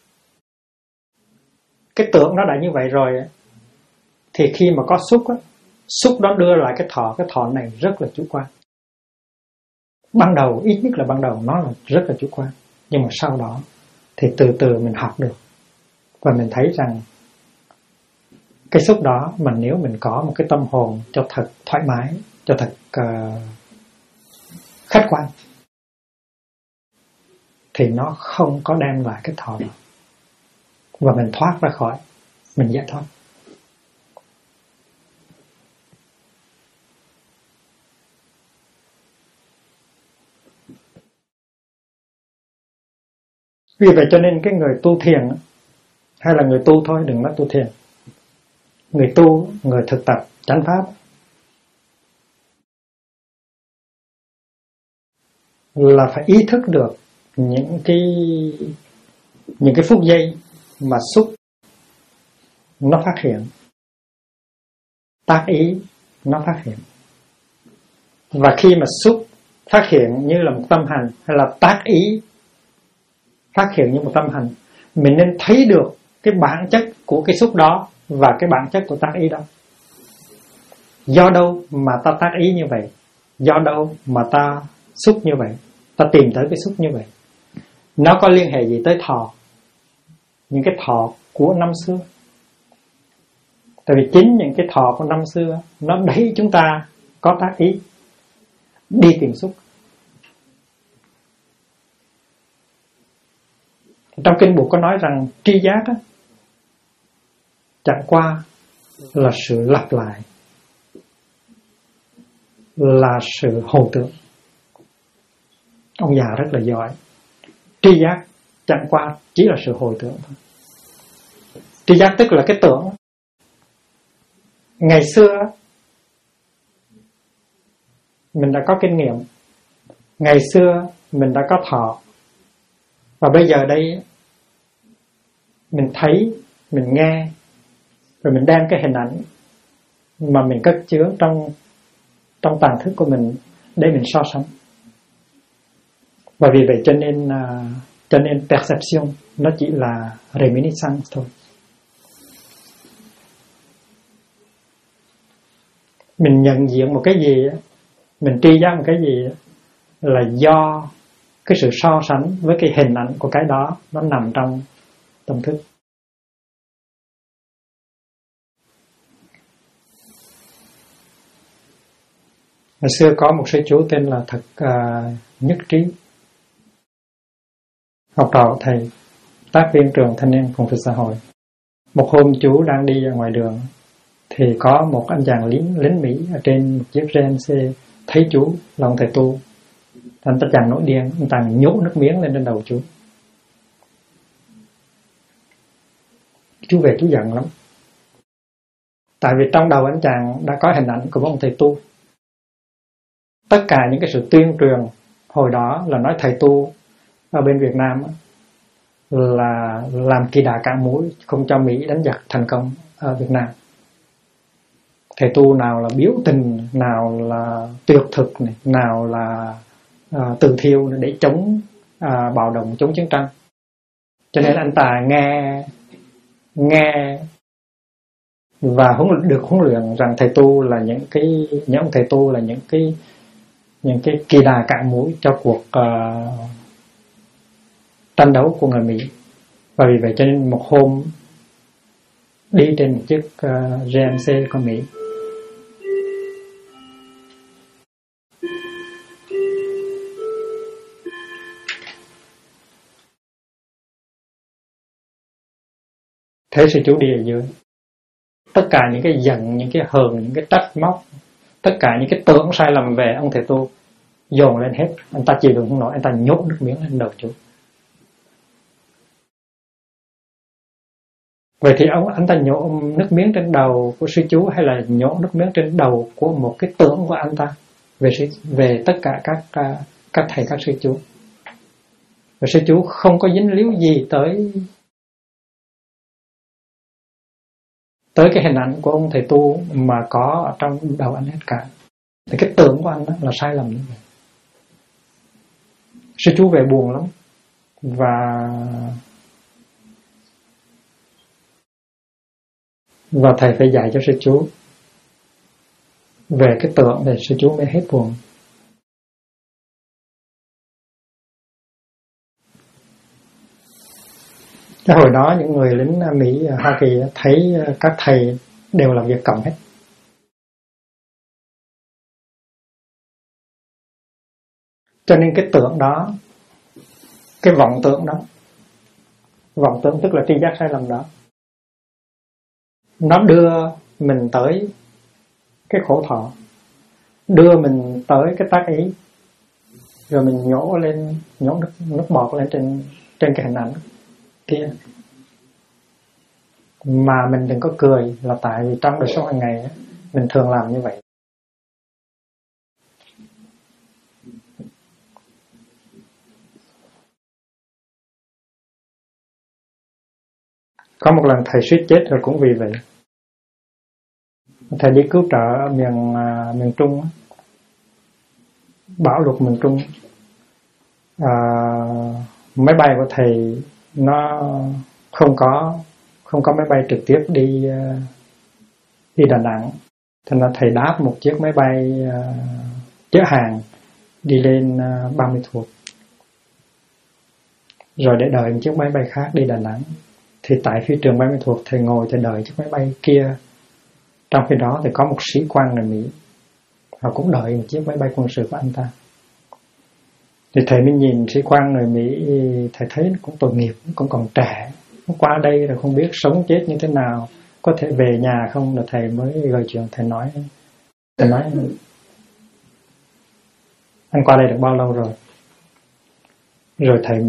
cái tưởng nó đã như vậy rồi thì khi mà có xúc đó đưa lại cái thọ này rất là chủ quan. Ban đầu, ít nhất là ban đầu nó là rất là chủ quan. Nhưng mà sau đó thì từ từ mình học được. Và mình thấy rằng cái xúc đó mà nếu mình có một cái tâm hồn cho thật thoải mái, cho thật khách quan, thì nó không có đem lại cái thọ đó. Và mình thoát ra khỏi, mình giải thoát. Vì vậy cho nên cái người tu thiền, hay là người tu thôi, đừng nói tu thiền, người tu, người thực tập chánh pháp, là phải ý thức được những cái phút giây mà xúc nó phát hiện, tác ý nó phát hiện. Và khi mà xúc phát hiện như là một tâm hành, hay là tác ý phát hiện như một tâm hành, mình nên thấy được cái bản chất của cái xúc đó và cái bản chất của tác ý đó. Do đâu mà ta tác ý như vậy? Do đâu mà ta xúc như vậy? Ta tìm tới cái xúc như vậy? Nó có liên hệ gì tới thọ? Những cái thọ của năm xưa. Tại vì chính những cái thọ của năm xưa nó đẩy chúng ta có tác ý đi tìm xúc. Trong kinh Bụt có nói rằng tri giác á, chẳng qua là sự lặp lại, là sự hồi tưởng. Ông già rất là giỏi. Tri giác chẳng qua chỉ là sự hồi tưởng thôi. Tri giác tức là cái tưởng. Ngày xưa mình đã có kinh nghiệm, ngày xưa mình đã có thọ, và bây giờ đây mình thấy, mình nghe, rồi mình đem cái hình ảnh mà mình cất chứa trong tàng thức của mình để mình so sánh. Và vì vậy cho nên perception nó chỉ là reminiscence thôi. Mình nhận diện một cái gì, mình tri giác một cái gì là do cái sự so sánh với cái hình ảnh của cái đó nó nằm trong tâm thức. Hồi xưa có một sư chú tên là Thật Nhất Trí, học trò thầy, tác viên trường Thanh niên Phụng sự xã hội. Một hôm chú đang đi ra ngoài đường thì có một anh chàng lính Mỹ ở trên một chiếc GMC thấy chú là ông thầy tu. Anh ta chàng nổi điên, anh ta nhổ nước miếng lên trên đầu chú. Chú về chú giận lắm. Tại vì trong đầu anh chàng đã có hình ảnh của một ông thầy tu. Tất cả những cái sự tuyên truyền hồi đó là nói thầy tu ở bên Việt Nam là làm kỳ đà cạn mũi, không cho Mỹ đánh giặc thành công ở Việt Nam. Thầy tu nào là biểu tình, nào là tuyệt thực này, nào là từ thiêu để chống bạo động, chống chiến tranh. Cho nên anh ta nghe và được huấn luyện rằng thầy tu là những ông thầy tu là những những cái kỳ đà cạn mũi cho cuộc tranh đấu của người Mỹ. Và vì vậy cho nên một hôm đi trên một chiếc GMC của Mỹ, thấy sư chú đi ở dưới, tất cả những cái giận, những cái hờn, những cái trách móc, tất cả những cái tưởng sai lầm về ông thầy tu dồn lên hết. Anh ta chịu đựng không nổi, anh ta nhốt nước miếng lên đầu chú. Vậy thì anh ta nhổ nước miếng trên đầu của sư chú, hay là nhổ nước miếng trên đầu của một cái tưởng của anh ta về tất cả các thầy các sư chú. Và sư chú không có dính líu gì tới cái hình ảnh của ông thầy tu mà có ở trong đầu anh hết cả. Thì cái tưởng của anh đó là sai lầm như vậy. Sư chú về buồn lắm, và thầy phải dạy cho sư chú về cái tưởng để sư chú mới hết buồn. Cái hồi đó những người lính Mỹ Hoa Kỳ thấy các thầy đều làm việc cộng hết. Cho nên cái tưởng đó, cái vọng tưởng đó, vọng tưởng tức là tri giác sai lầm đó, nó đưa mình tới cái khổ thọ, đưa mình tới cái tác ý, rồi mình nhổ nước bọt lên trên cái hình ảnh kia. Mà mình đừng có cười, là tại vì trong đời sống hàng ngày mình thường làm như vậy. Có một lần thầy suýt chết rồi cũng vì vậy. Thầy đi cứu trợ ở miền Trung, bão lụt miền Trung. Máy bay của thầy nó không có máy bay trực tiếp đi Đà Nẵng, thành ra thầy đáp một chiếc máy bay chở hàng đi lên Ban Mê Thuột, rồi để đợi một chiếc máy bay khác đi Đà Nẵng. Thì tại phi trường Ban Mê Thuột, thầy ngồi thầy đợi chiếc máy bay kia. Trong khi đó thì có một sĩ quan người Mỹ, họ cũng đợi một chiếc máy bay quân sự của anh ta. Thì thầy mới nhìn sĩ quan người Mỹ, thầy thấy cũng tội nghiệp, cũng còn trẻ, qua đây rồi không biết sống chết như thế nào, có thể về nhà không. Rồi thầy mới gọi chuyện, thầy nói anh qua đây được bao lâu rồi? Rồi thầy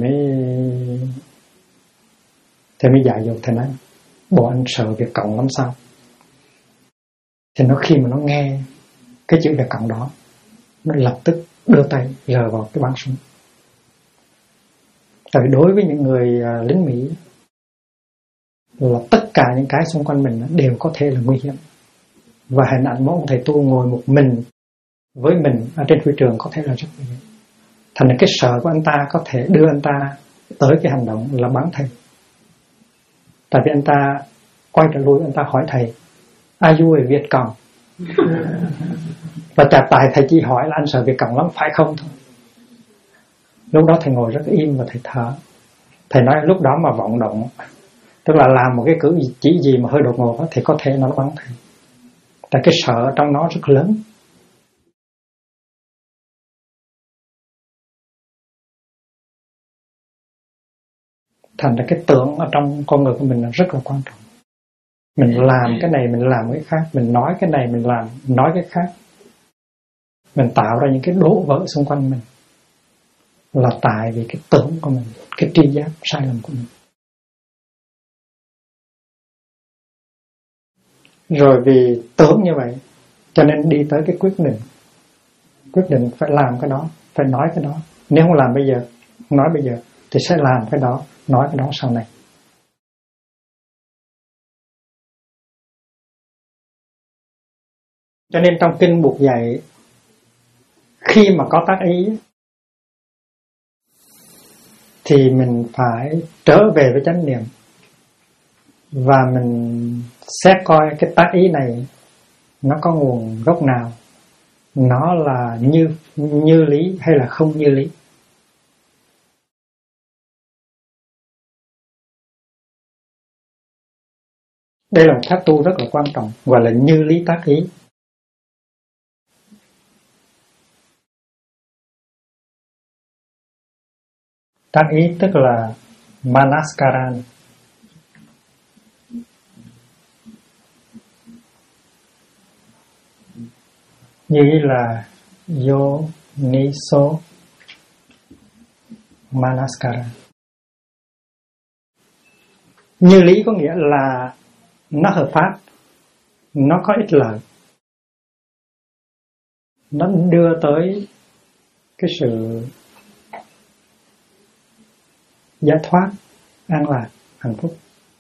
mới dạy dỗ. Thầy nói bộ anh sợ Việt Cộng lắm sao? Thì nó khi mà nó nghe cái chữ Việt Cộng đó, nó lập tức đưa tay rờ vào cái bắn súng. Tại vì đối với những người lính Mỹ là tất cả những cái xung quanh mình đều có thể là nguy hiểm. Và hình ảnh một ông thầy tu ngồi một mình với mình ở trên phi trường có thể là rất nguy hiểm. Thành ra cái sợ của anh ta có thể đưa anh ta tới cái hành động là bắn thầy. Tại vì anh ta quay trở lui, anh ta hỏi thầy are you a Việt Cộng? Và tại thầy chỉ hỏi là anh sợ Việt Cộng lắm phải không thôi. Lúc đó thầy ngồi rất im và thầy thở. Thầy nói lúc đó mà vọng động, tức là làm một cái cử chỉ gì mà hơi đột ngột thì có thể nó bắn thầy. Tại cái sợ trong nó rất lớn. Thành ra cái tưởng ở trong con người của mình là rất là quan trọng. Mình làm cái này, mình làm cái khác, mình nói cái này, mình nói cái khác. Mình tạo ra những cái đổ vỡ xung quanh mình là tại vì cái tưởng của mình, cái tri giác sai lầm của mình. Rồi vì tưởng như vậy cho nên đi tới cái quyết định phải làm cái đó, phải nói cái đó. Nếu không làm bây giờ, không nói bây giờ thì sẽ làm cái đó, nói cái đó sau này. Cho nên trong kinh buộc dạy, khi mà có tác ý thì mình phải trở về với chánh niệm và mình xét coi cái tác ý này nó có nguồn gốc nào, nó là như lý hay là không như lý. Đây là một pháp tu rất là quan trọng, gọi là như lý tác ý. Tác ý tức là manaskaran. Như là yoniso manaskara. Như lý có nghĩa là nó hợp pháp, nó có ích lợi, nó đưa tới cái sự giải thoát, an lạc, hạnh phúc.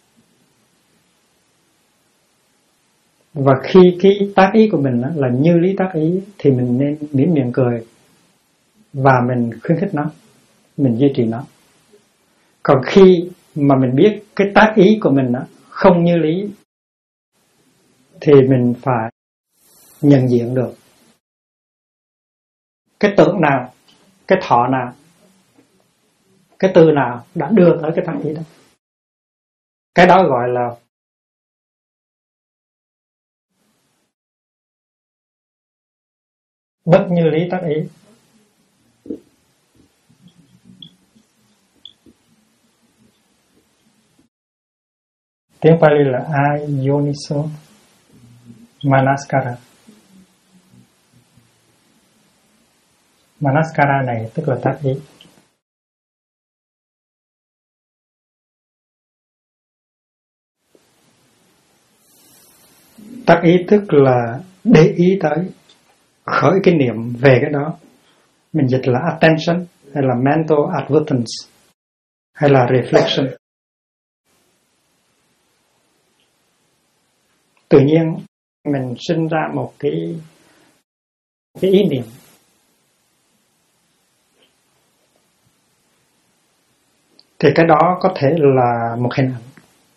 Và khi cái tác ý của mình là như lý tác ý thì mình nên mỉm miệng cười và mình khuyến khích nó, mình duy trì nó. Còn khi mà mình biết cái tác ý của mình không như lý thì mình phải nhận diện được cái tưởng nào, cái thọ nào, cái từ nào đã đưa tới cái tác ý đó. Cái đó gọi là bất như lý tác ý. Tiếng Pali là ayoniso manaskara. Manaskara này tức là tác ý. Tác ý tức là để ý tới, khởi cái niệm về cái đó. Mình dịch là attention hay là mental advertence hay là reflection. Tự nhiên mình sinh ra một cái ý niệm. Thì cái đó có thể là một hình ảnh,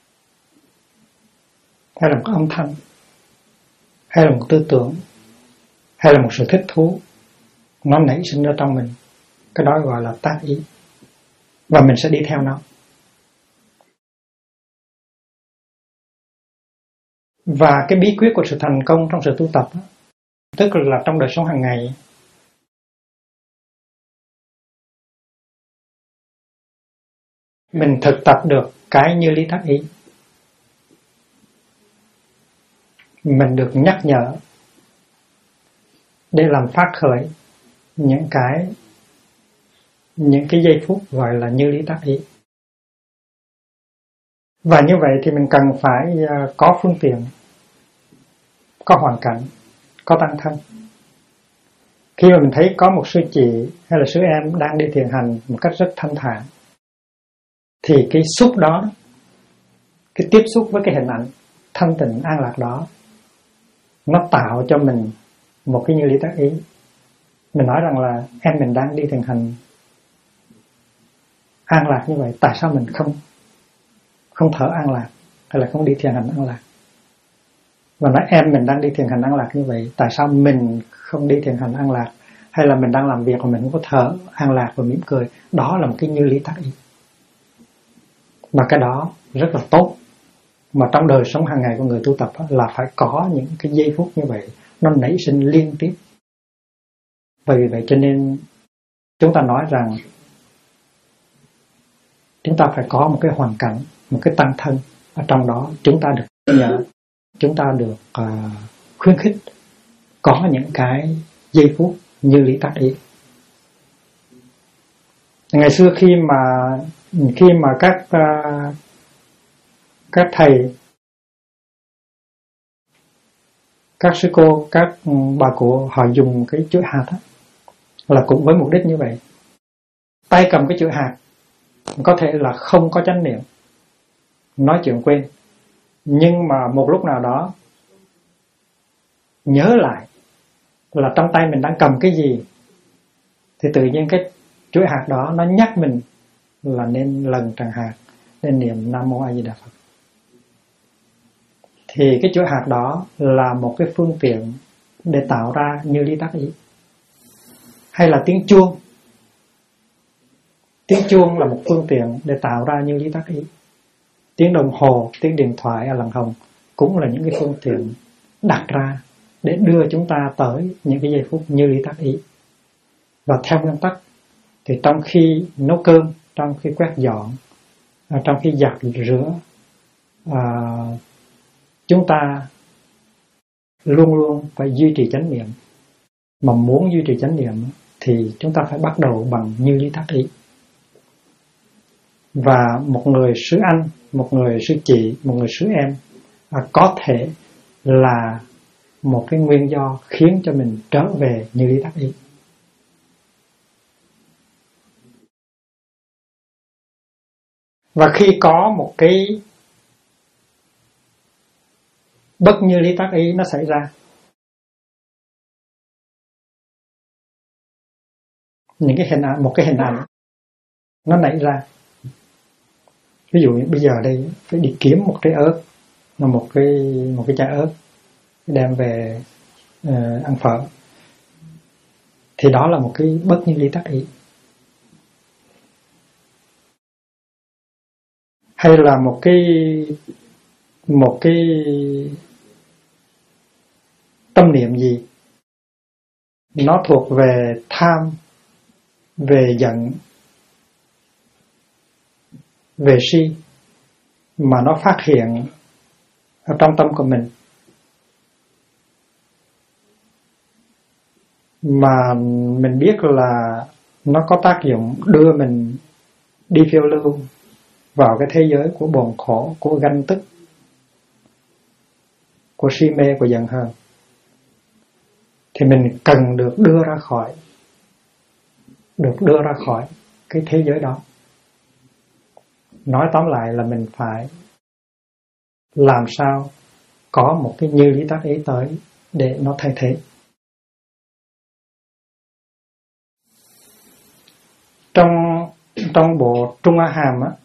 hay là một âm thanh, hay là một tư tưởng, hay là một sự thích thú, nó nảy sinh ra trong mình. Cái đó gọi là tác ý. Và mình sẽ đi theo nó. Và cái bí quyết của sự thành công trong sự tu tập tức là trong đời sống hàng ngày, mình thực tập được cái như lý tác ý. Mình được nhắc nhở để làm phát khởi những cái giây phút gọi là như lý tác ý. Và như vậy thì mình cần phải có phương tiện, có hoàn cảnh, có tăng thân. Khi mà mình thấy có một sư chị hay là sư em đang đi thiền hành một cách rất thanh thản, thì cái xúc đó, cái tiếp xúc với cái hình ảnh thanh tịnh an lạc đó, nó tạo cho mình một cái như lý tác ý. Mình nói rằng là em mình đang đi thiền hành an lạc như vậy, tại sao mình không thở an lạc, hay là không đi thiền hành an lạc? Và nói em mình đang đi thiền hành an lạc như vậy, tại sao mình không đi thiền hành an lạc, hay là mình đang làm việc mà mình không có thở an lạc và mỉm cười? Đó là một cái như lý tác ý. Và cái đó rất là tốt. Mà trong đời sống hàng ngày của người tu tập là phải có những cái giây phút như vậy, nó nảy sinh liên tiếp. Và vì vậy cho nên chúng ta nói rằng chúng ta phải có một cái hoàn cảnh, một cái tăng thân ở trong đó. Chúng ta được nhớ, chúng ta được khuyến khích có những cái giây phút như lý tác ý. Ngày xưa khi mà các thầy, các sư cô, các bà cụ họ dùng cái chuỗi hạt đó, là cũng với mục đích như vậy. Tay cầm cái chuỗi hạt có thể là không có chánh niệm, nói chuyện quên, nhưng mà một lúc nào đó nhớ lại là trong tay mình đang cầm cái gì, thì tự nhiên cái chuỗi hạt đó nó nhắc mình là nên lần tràng hạt, nên niệm Nam Mô A Di Đà Phật. Thì cái chuỗi hạt đó là một cái phương tiện để tạo ra như lý tác ý. hay là tiếng chuông. Tiếng chuông là một phương tiện để tạo ra như lý tác ý. Tiếng đồng hồ, tiếng điện thoại, làn hồng cũng là những cái phương tiện đặt ra để đưa chúng ta tới những cái giây phút như lý tác ý. Và theo nguyên tắc thì trong khi nấu cơm, trong khi quét dọn, trong khi giặt rửa, chúng ta luôn luôn phải duy trì chánh niệm. Mà muốn duy trì chánh niệm thì chúng ta phải bắt đầu bằng như lý tác ý. Và một người sư anh, một người sư chị, một người sư em có thể là một cái nguyên do khiến cho mình trở về như lý tác ý. Và khi có một cái bất như lý tác ý nó xảy ra, những cái hình ảnh, một cái hình ảnh nó nảy ra. Ví dụ như bây giờ đây phải đi kiếm một trái ớt, một cái trái ớt đem về ăn phở, thì đó là một cái bất như lý tác ý. Hay là một cái tâm niệm gì nó thuộc về tham, về giận, về si mà nó phát hiện ở trong tâm của mình, mà mình biết là nó có tác dụng đưa mình đi phiêu lưu vào cái thế giới của buồn khổ, của ganh tức, của si mê, của giận hờn, thì mình cần được đưa ra khỏi cái thế giới đó. Nói tóm lại là mình phải làm sao có một cái như lý tác ý tới để nó thay thế. Trong bộ Trung A Hàm á,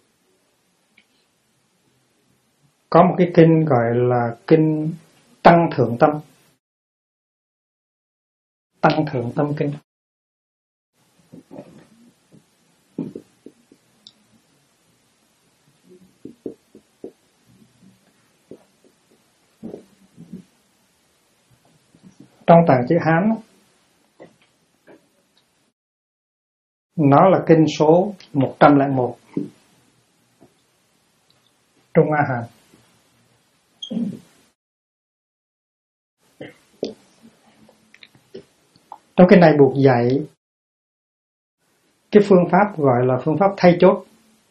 có một cái kinh gọi là kinh Tăng Thượng Tâm. Tăng Thượng Tâm Kinh. Trong tạng chữ Hán, nó là kinh số 101, Trung A Hàm. Trong cái này buộc dạy cái phương pháp gọi là phương pháp thay chốt.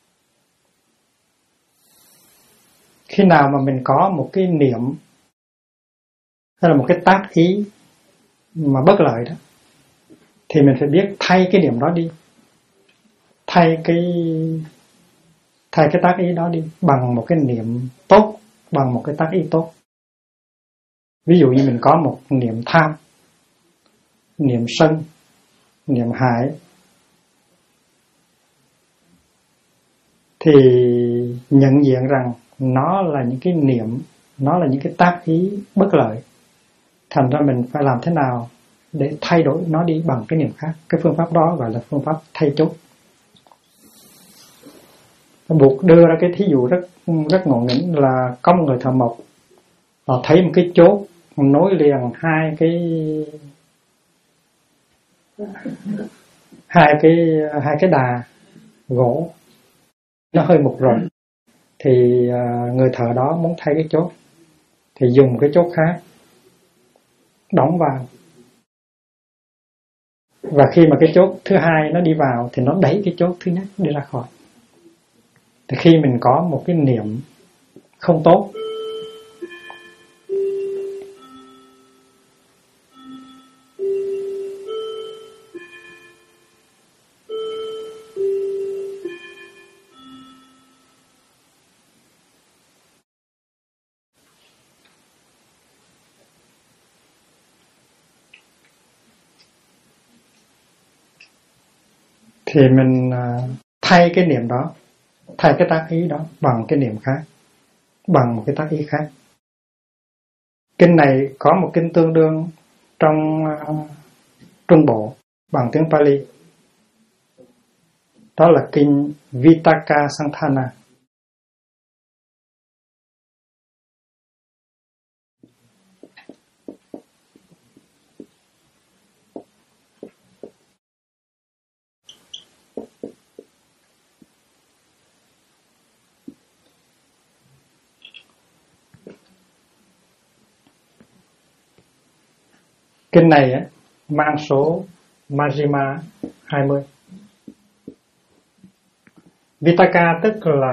Khi nào mà mình có một cái niệm hay là một cái tác ý mà bất lợi đó, thì mình phải biết thay cái niệm đó đi, thay cái tác ý đó đi bằng một cái niệm tốt, bằng một cái tác ý tốt. Ví dụ như mình có một niệm tham, niệm sân, niệm hại, thì nhận diện rằng nó là những cái niệm, nó là những cái tác ý bất lợi. Thành ra mình phải làm thế nào để thay đổi nó đi bằng cái niệm khác. Cái phương pháp đó gọi là phương pháp thay chốt. Buộc đưa ra cái thí dụ rất ngộ nghĩnh là có một người thợ mộc, họ thấy một cái chốt nối liền hai cái đà gỗ, nó hơi mục rồi, thì người thợ đó muốn thay cái chốt thì dùng cái chốt khác đóng vào, và khi mà cái chốt thứ hai nó đi vào thì nó đẩy cái chốt thứ nhất đi ra khỏi. Thì khi mình có một cái niệm không tốt, thì mình thay cái niệm đó, thay cái tác ý đó bằng cái niệm khác, bằng một cái tác ý khác. Kinh này có một kinh tương đương trong Trung Bộ bằng tiếng Pali. Đó là kinh Vitaka Santhana. Kinh này mang số Majjhima 20. Vitaka tức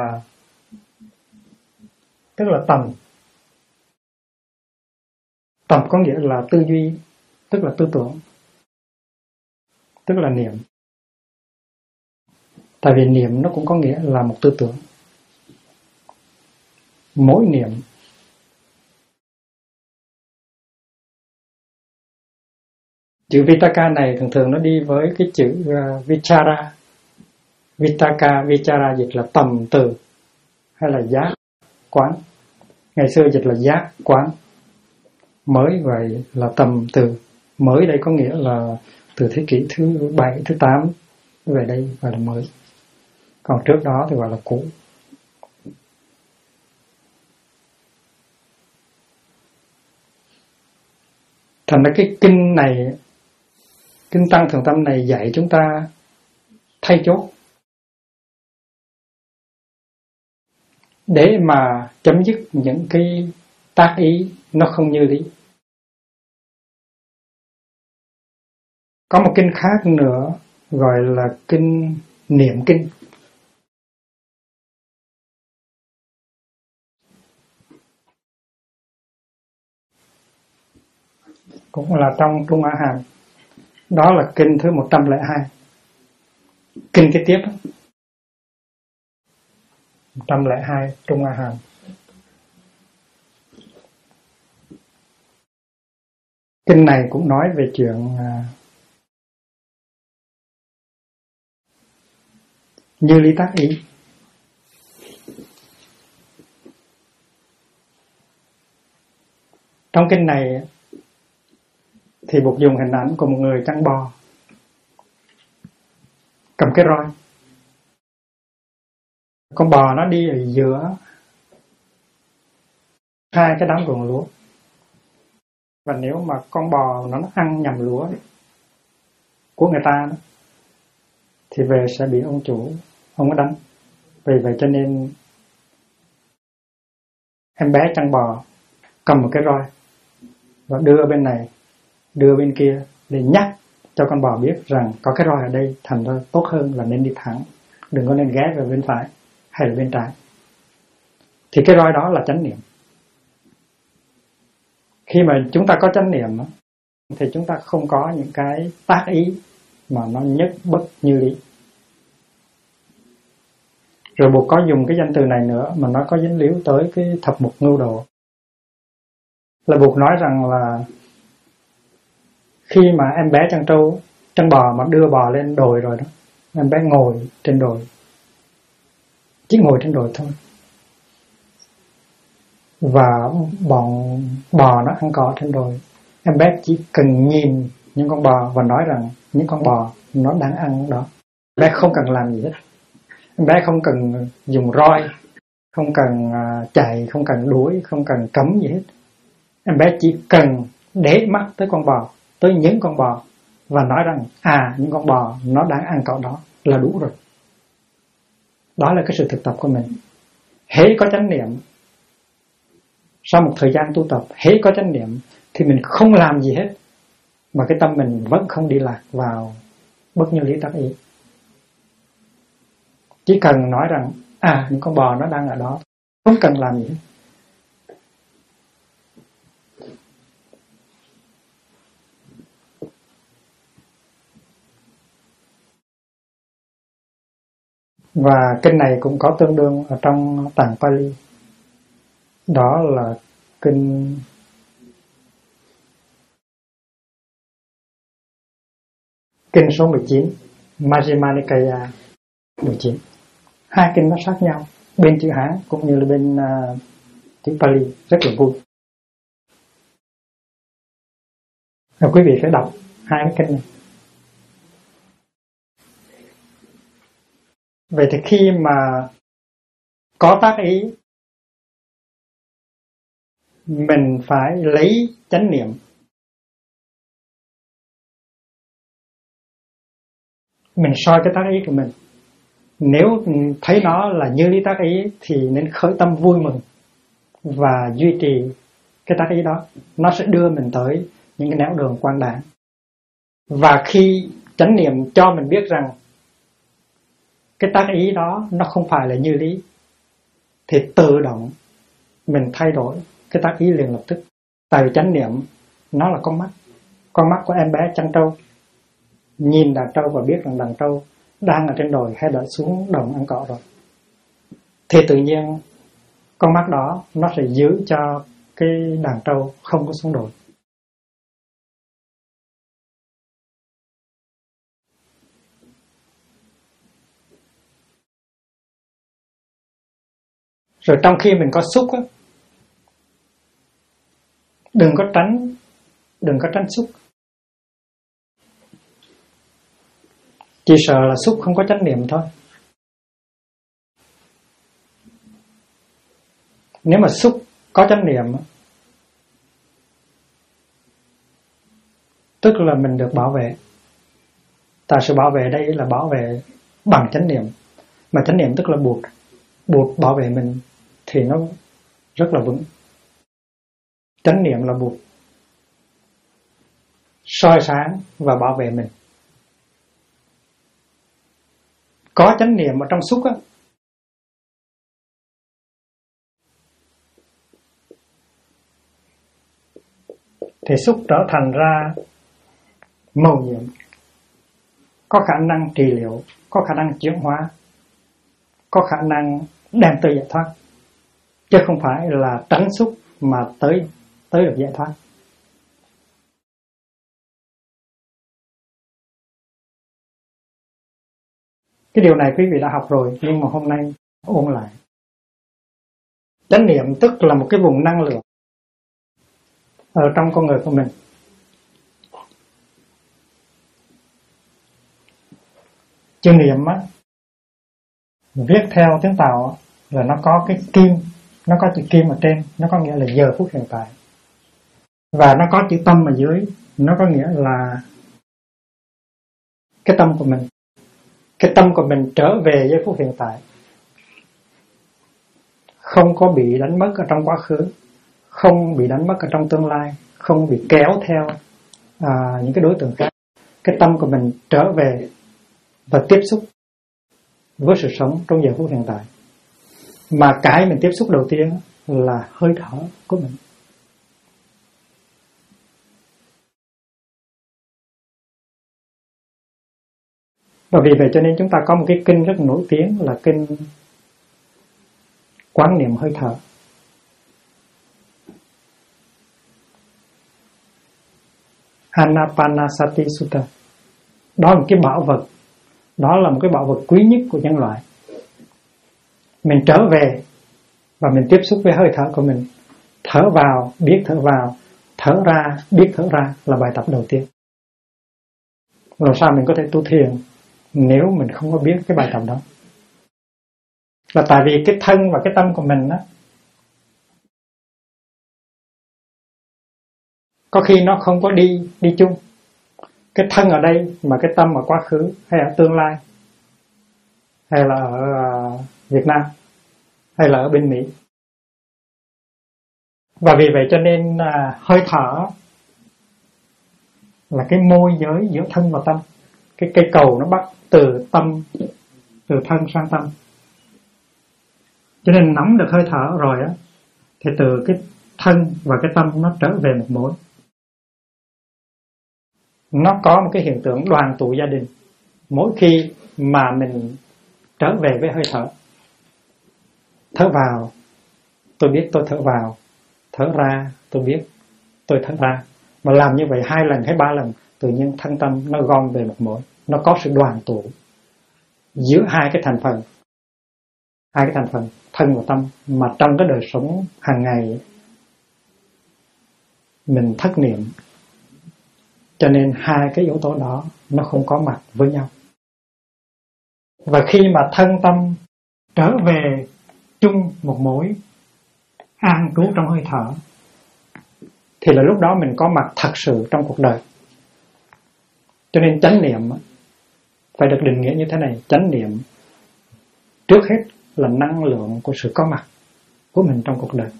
là tầm. Tầm có nghĩa là tư duy, tức là tư tưởng, tức là niệm. Tại vì niệm nó cũng có nghĩa là một tư tưởng. Mỗi niệm chữ Vitaka này thường nó đi với cái chữ Vichara. Vitaka, Vichara dịch là tầm từ hay là giác quán. Ngày xưa dịch là giác quán. Mới vậy là tầm từ. Mới đây có nghĩa là từ thế kỷ thứ 7, thứ 8 về đây gọi là mới. Còn trước đó thì gọi là cũ. Thành ra cái kinh này, kinh Tăng Thường Tâm này dạy chúng ta thay chốt để mà chấm dứt những cái tác ý nó không như lý. Có một kinh khác nữa gọi là kinh niệm kinh. Cũng là trong Trung A Hàm. Đó là kinh thứ 102. Kinh kế tiếp 102 Trung A Hàm. Kinh này cũng nói về chuyện như lý tác ý. Trong kinh này thì Bụt dùng hình ảnh của một người chăn bò cầm cái roi. Con bò nó đi ở giữa hai cái đám ruộng lúa. Và nếu mà con bò nó ăn nhầm lúa của người ta đó, thì về sẽ bị ông chủ không có đánh. Vì vậy cho nên em bé chăn bò cầm một cái roi và đưa bên này, đưa bên kia để nhắc cho con bò biết rằng có cái roi ở đây, thành ra tốt hơn là nên đi thẳng, đừng có nên ghé về bên phải hay là bên trái. Thì cái roi đó là chánh niệm. Khi mà chúng ta có chánh niệm thì chúng ta không có những cái tác ý mà nó nhất bất như lý. Rồi Bụt có dùng cái danh từ này nữa mà nó có dính líu tới cái thập mục ngưu đồ. Là Bụt nói rằng là khi mà em bé chăn bò mà đưa bò lên đồi rồi đó, em bé ngồi trên đồi, chỉ ngồi trên đồi thôi, và bọn bò nó ăn cỏ trên đồi, em bé chỉ cần nhìn những con bò và nói rằng những con bò nó đang ăn đó. Em bé không cần làm gì hết. Em bé không cần dùng roi, không cần chạy, không cần đuổi, không cần cấm gì hết. Em bé chỉ cần để mắt tới con bò, tới những con bò và nói rằng những con bò nó đang ăn cỏ đó là đủ rồi. Đó là cái sự thực tập của mình. Hễ có chánh niệm, sau một thời gian tu tập, hễ có chánh niệm thì mình không làm gì hết mà cái tâm mình vẫn không đi lạc vào bất như lý tác ý. Chỉ cần nói rằng những con bò nó đang ở đó, không cần làm gì hết. Và kinh này cũng có tương đương ở trong tạng Pali. Đó là kinh số 19, Majjhima Nikaya 19. Hai kinh nó sát nhau, bên chữ Hán cũng như là bên chữ Pali, rất là vui. Quý vị phải đọc hai cái kinh này. Vậy thì khi mà có tác ý, mình phải lấy chánh niệm mình soi cái tác ý của mình. Nếu thấy nó là như lý tác ý thì nên khởi tâm vui mừng và duy trì cái tác ý đó. Nó sẽ đưa mình tới những cái nẻo đường quang đãng. Và khi chánh niệm cho mình biết rằng cái tác ý đó nó không phải là như lý, thì tự động mình thay đổi cái tác ý liền lập tức. Tại vì chánh niệm nó là con mắt của em bé chăn trâu, nhìn đàn trâu và biết rằng đàn trâu đang ở trên đồi hay đã xuống đồng ăn cỏ rồi, thì tự nhiên con mắt đó nó sẽ giữ cho cái đàn trâu không có xuống đồi. Rồi trong khi mình có xúc á, đừng có tránh xúc. Chỉ sợ là xúc không có chánh niệm thôi. Nếu mà xúc có chánh niệm, tức là mình được bảo vệ. Tại sự bảo vệ đây là bảo vệ bằng chánh niệm. Mà chánh niệm tức là buộc bảo vệ mình thì nó rất là vững. Chánh niệm là buộc soi sáng và bảo vệ mình. Có chánh niệm ở trong xúc á, thì xúc trở thành ra mầu nhiệm, có khả năng trị liệu, có khả năng chuyển hóa, có khả năng đem tới giải thoát, chứ không phải là tránh xúc mà tới được giải thoát. Cái điều này quý vị đã học rồi, nhưng mà hôm nay ôn lại. Chánh niệm tức là một cái vùng năng lượng ở trong con người của mình. Chữ niệm á, viết theo tiếng Tàu là nó có cái kim, nó có chữ kim ở trên, nó có nghĩa là giờ phút hiện tại. Và nó có chữ tâm ở dưới, nó có nghĩa là cái tâm của mình. Cái tâm của mình trở về giây phút hiện tại, không có bị đánh mất ở trong quá khứ, không bị đánh mất ở trong tương lai, không bị kéo theo những cái đối tượng khác. Cái tâm của mình trở về và tiếp xúc với sự sống trong giờ phút hiện tại. Mà cái mình tiếp xúc đầu tiên là hơi thở của mình. Và vì vậy cho nên chúng ta có một cái kinh rất nổi tiếng là kinh Quán Niệm Hơi Thở. Anapanasati Sutta. Đó là một cái bảo vật, đó là một cái bảo vật quý nhất của nhân loại. Mình trở về và mình tiếp xúc với hơi thở của mình. Thở vào, biết thở vào, thở ra, biết thở ra là bài tập đầu tiên. Làm sao mình có thể tu thiền nếu mình không có biết cái bài tập đó? Là tại vì cái thân và cái tâm của mình á, có khi nó không có đi chung. Cái thân ở đây mà cái tâm ở quá khứ hay ở tương lai, hay là ở Việt Nam, hay là ở bên Mỹ. Và vì vậy cho nên hơi thở là cái môi giới giữa thân và tâm. Cái cây cầu nó bắt từ thân sang tâm. Cho nên nắm được hơi thở rồi á, thì từ cái thân và cái tâm nó trở về một mối. Nó có một cái hiện tượng đoàn tụ gia đình. Mỗi khi mà mình trở về với hơi thở, thở vào tôi biết tôi thở vào, thở ra tôi biết tôi thở ra. Mà làm như vậy 2 lần hay 3 lần, tự nhiên thân tâm nó gom về một mối. Nó có sự đoàn tụ giữa hai cái thành phần thân và tâm. Mà trong cái đời sống hàng ngày mình thất niệm, cho nên hai cái yếu tố đó nó không có mặt với nhau. Và khi mà thân tâm trở về chung một mối, an trú trong hơi thở, thì là lúc đó mình có mặt thật sự trong cuộc đời. Cho nên chánh niệm phải được định nghĩa như thế này. Chánh niệm trước hết là năng lượng của sự có mặt của mình trong cuộc đời.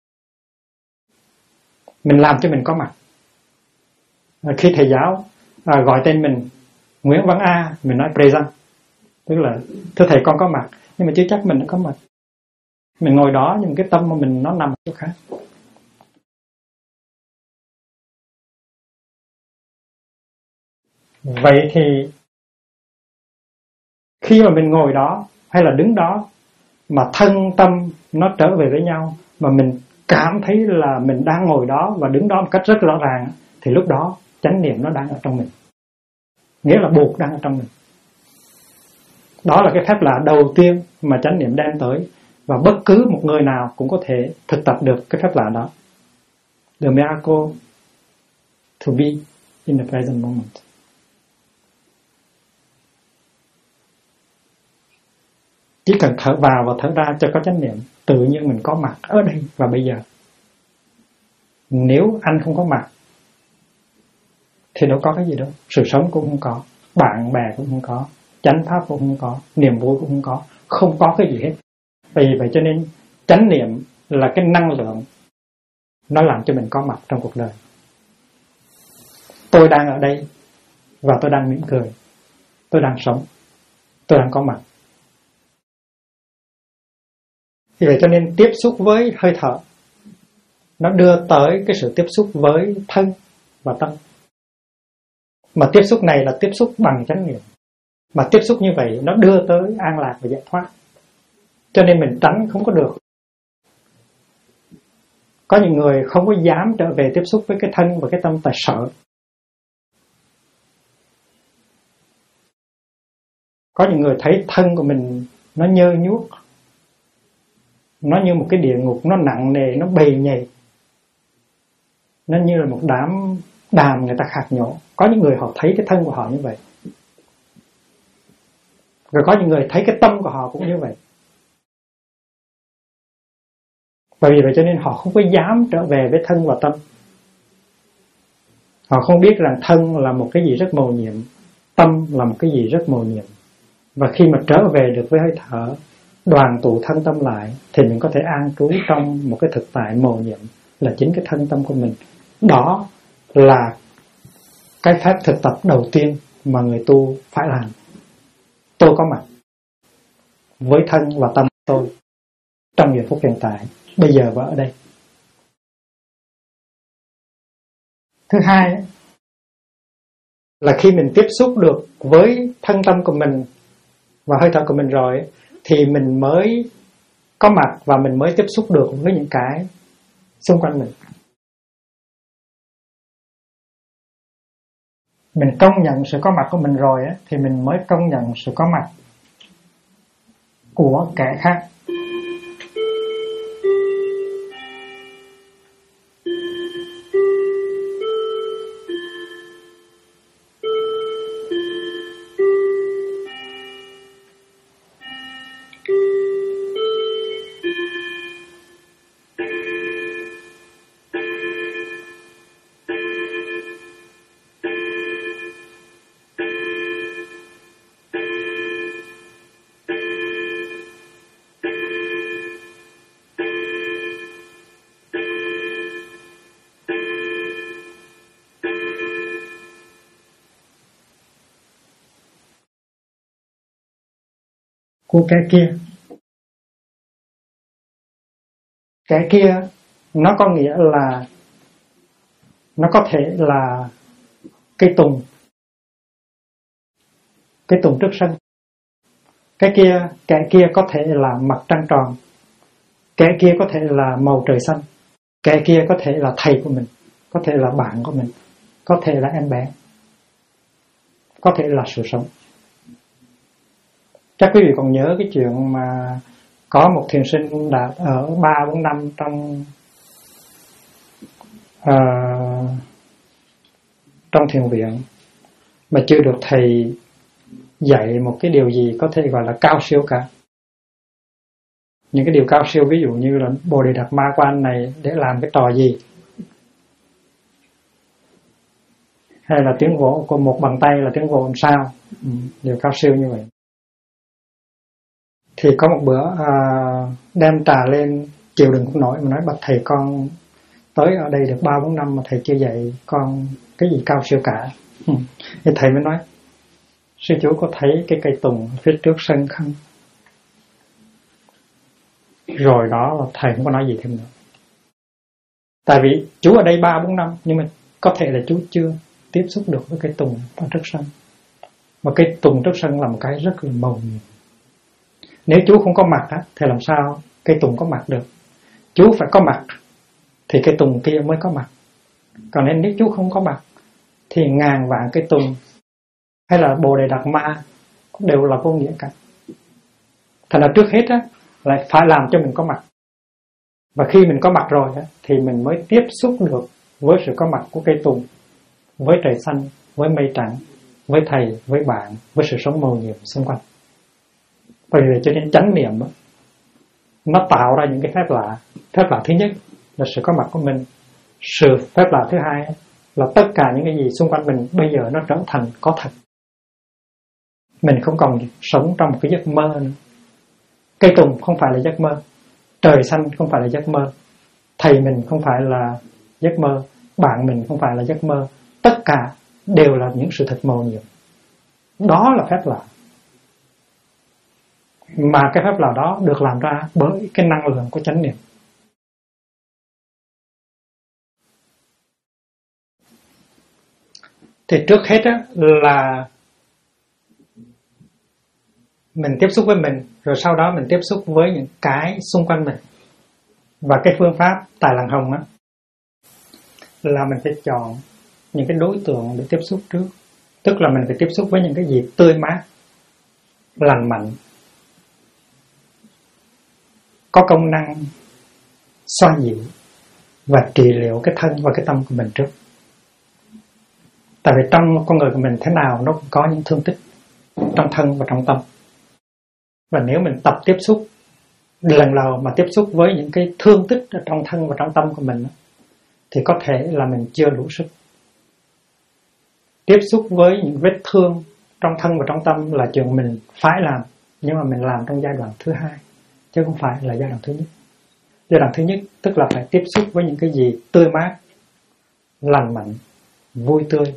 Mình làm cho mình có mặt. Khi thầy giáo gọi tên mình Nguyễn Văn A, mình nói present, tức là thưa thầy con có mặt, nhưng mà chưa chắc mình đã có mặt. Mình ngồi đó nhưng cái tâm của mình nó nằm ở chỗ khác. Vậy thì khi mà mình ngồi đó hay là đứng đó mà thân tâm nó trở về với nhau, mà mình cảm thấy là mình đang ngồi đó và đứng đó một cách rất rõ ràng, thì lúc đó chánh niệm nó đang ở trong mình, nghĩa là buộc đang ở trong mình. Đó là cái phép lạ đầu tiên mà chánh niệm đem tới, và bất cứ một người nào cũng có thể thực tập được cái phép lạ đó. The miracle to be in the present moment. Chỉ cần thở vào và thở ra cho có chánh niệm, tự nhiên mình có mặt ở đây và bây giờ. Nếu anh không có mặt thì đâu có cái gì đâu. Sự sống cũng không có, bạn bè cũng không có, chánh pháp cũng không có, niềm vui cũng không có cái gì hết. Vì vậy cho nên chánh niệm là cái năng lượng nó làm cho mình có mặt trong cuộc đời. Tôi đang ở đây và tôi đang mỉm cười, tôi đang sống, tôi đang có mặt. Vì vậy cho nên tiếp xúc với hơi thở nó đưa tới cái sự tiếp xúc với thân và tâm. Mà tiếp xúc này là tiếp xúc bằng chánh niệm. Mà tiếp xúc như vậy nó đưa tới an lạc và giải thoát. Cho nên mình tránh không có được. Có những người không có dám trở về tiếp xúc với cái thân và cái tâm tại sợ. Có những người thấy thân của mình nó nhơ nhuốc, nó như một cái địa ngục, nó nặng nề, nó bầy nhầy, nó như là một đàm người ta khạc nhổ. Có những người họ thấy cái thân của họ như vậy, rồi có những người thấy cái tâm của họ cũng như vậy. Và vì vậy cho nên họ không có dám trở về với thân và tâm. Họ không biết rằng thân là một cái gì rất mầu nhiệm, tâm là một cái gì rất mầu nhiệm. Và khi mà trở về được với hơi thở, đoàn tụ thân tâm lại, thì mình có thể an trú trong một cái thực tại mầu nhiệm là chính cái thân tâm của mình. Đó là cái phép thực tập đầu tiên mà người tu phải làm. Tôi có mặt với thân và tâm tôi trong giờ phút hiện tại, bây giờ và ở đây. Thứ hai là khi mình tiếp xúc được với thân tâm của mình và hơi thở của mình rồi, thì mình mới có mặt và mình mới tiếp xúc được với những cái xung quanh mình. Mình công nhận sự có mặt của mình rồi thì mình mới công nhận sự có mặt của kẻ khác. Của kẻ kia. Kẻ kia nó có nghĩa là nó có thể là cây tùng, cây tùng trước sân. Kẻ kia có thể là mặt trăng tròn, kẻ kia có thể là màu trời xanh, kẻ kia có thể là thầy của mình, có thể là bạn của mình, có thể là em bé, có thể là sự sống. Chắc quý vị còn nhớ cái chuyện mà có một thiền sinh đã ở 3-4 năm trong thiền viện mà chưa được thầy dạy một cái điều gì có thể gọi là cao siêu cả. Những cái điều cao siêu ví dụ như là Bồ Đề Đạt Ma của anh này để làm cái trò gì, hay là tiếng vỗ của một bàn tay là tiếng vỗ làm sao, điều cao siêu như vậy. Thì có một bữa đem trà lên chịu đựng không nổi mà nói bạch thầy, con tới ở đây được 3-4 năm mà thầy chưa dạy con cái gì cao siêu cả. Thì thầy mới nói, sư chú có thấy cái cây tùng phía trước sân không? Rồi đó là thầy không có nói gì thêm nữa. Tại vì chú ở đây 3-4 năm nhưng mà có thể là chú chưa tiếp xúc được với cây tùng ở trước sân. Mà cây tùng trước sân là một cái rất là màu nhiệm. Nếu chú không có mặt á, thì làm sao cây tùng có mặt được? Chú phải có mặt thì cây tùng kia mới có mặt. Còn nên nếu chú không có mặt thì ngàn vạn cây tùng hay là Bồ Đề Đạt Ma đều là vô nghĩa cả. Thành ra trước hết á, lại phải làm cho mình có mặt. Và khi mình có mặt rồi á, thì mình mới tiếp xúc được với sự có mặt của cây tùng, với trời xanh, với mây trắng, với thầy, với bạn, với sự sống màu nhiệm xung quanh. Bởi vì cho nên chánh niệm đó, nó tạo ra những cái phép lạ. Phép lạ thứ nhất là sự có mặt của mình. Sự phép lạ thứ hai là tất cả những cái gì xung quanh mình bây giờ nó trở thành có thật. Mình không còn sống trong một cái giấc mơ nữa. Cây tùng không phải là giấc mơ, trời xanh không phải là giấc mơ, thầy mình không phải là giấc mơ, bạn mình không phải là giấc mơ. Tất cả đều là những sự thật màu nhiệm. Đó là phép lạ. Mà cái phép lạ đó được làm ra bởi cái năng lượng của chánh niệm. Thì trước hết á, là mình tiếp xúc với mình, rồi sau đó mình tiếp xúc với những cái xung quanh mình. Và cái phương pháp Tài Làng Hồng á, là mình phải chọn những cái đối tượng để tiếp xúc trước. Tức là mình phải tiếp xúc với những cái gì tươi mát, lành mạnh, có công năng xoa dịu và trị liệu cái thân và cái tâm của mình trước. Tại vì trong con người của mình thế nào nó cũng có những thương tích trong thân và trong tâm. Và nếu mình tập tiếp xúc lần đầu mà tiếp xúc với những cái thương tích ở trong thân và trong tâm của mình, thì có thể là mình chưa đủ sức. Tiếp xúc với những vết thương trong thân và trong tâm là chuyện mình phải làm, nhưng mà mình làm trong giai đoạn thứ hai, chứ không phải là giai đoạn thứ nhất. Giai đoạn thứ nhất tức là phải tiếp xúc với những cái gì tươi mát, lành mạnh, vui tươi,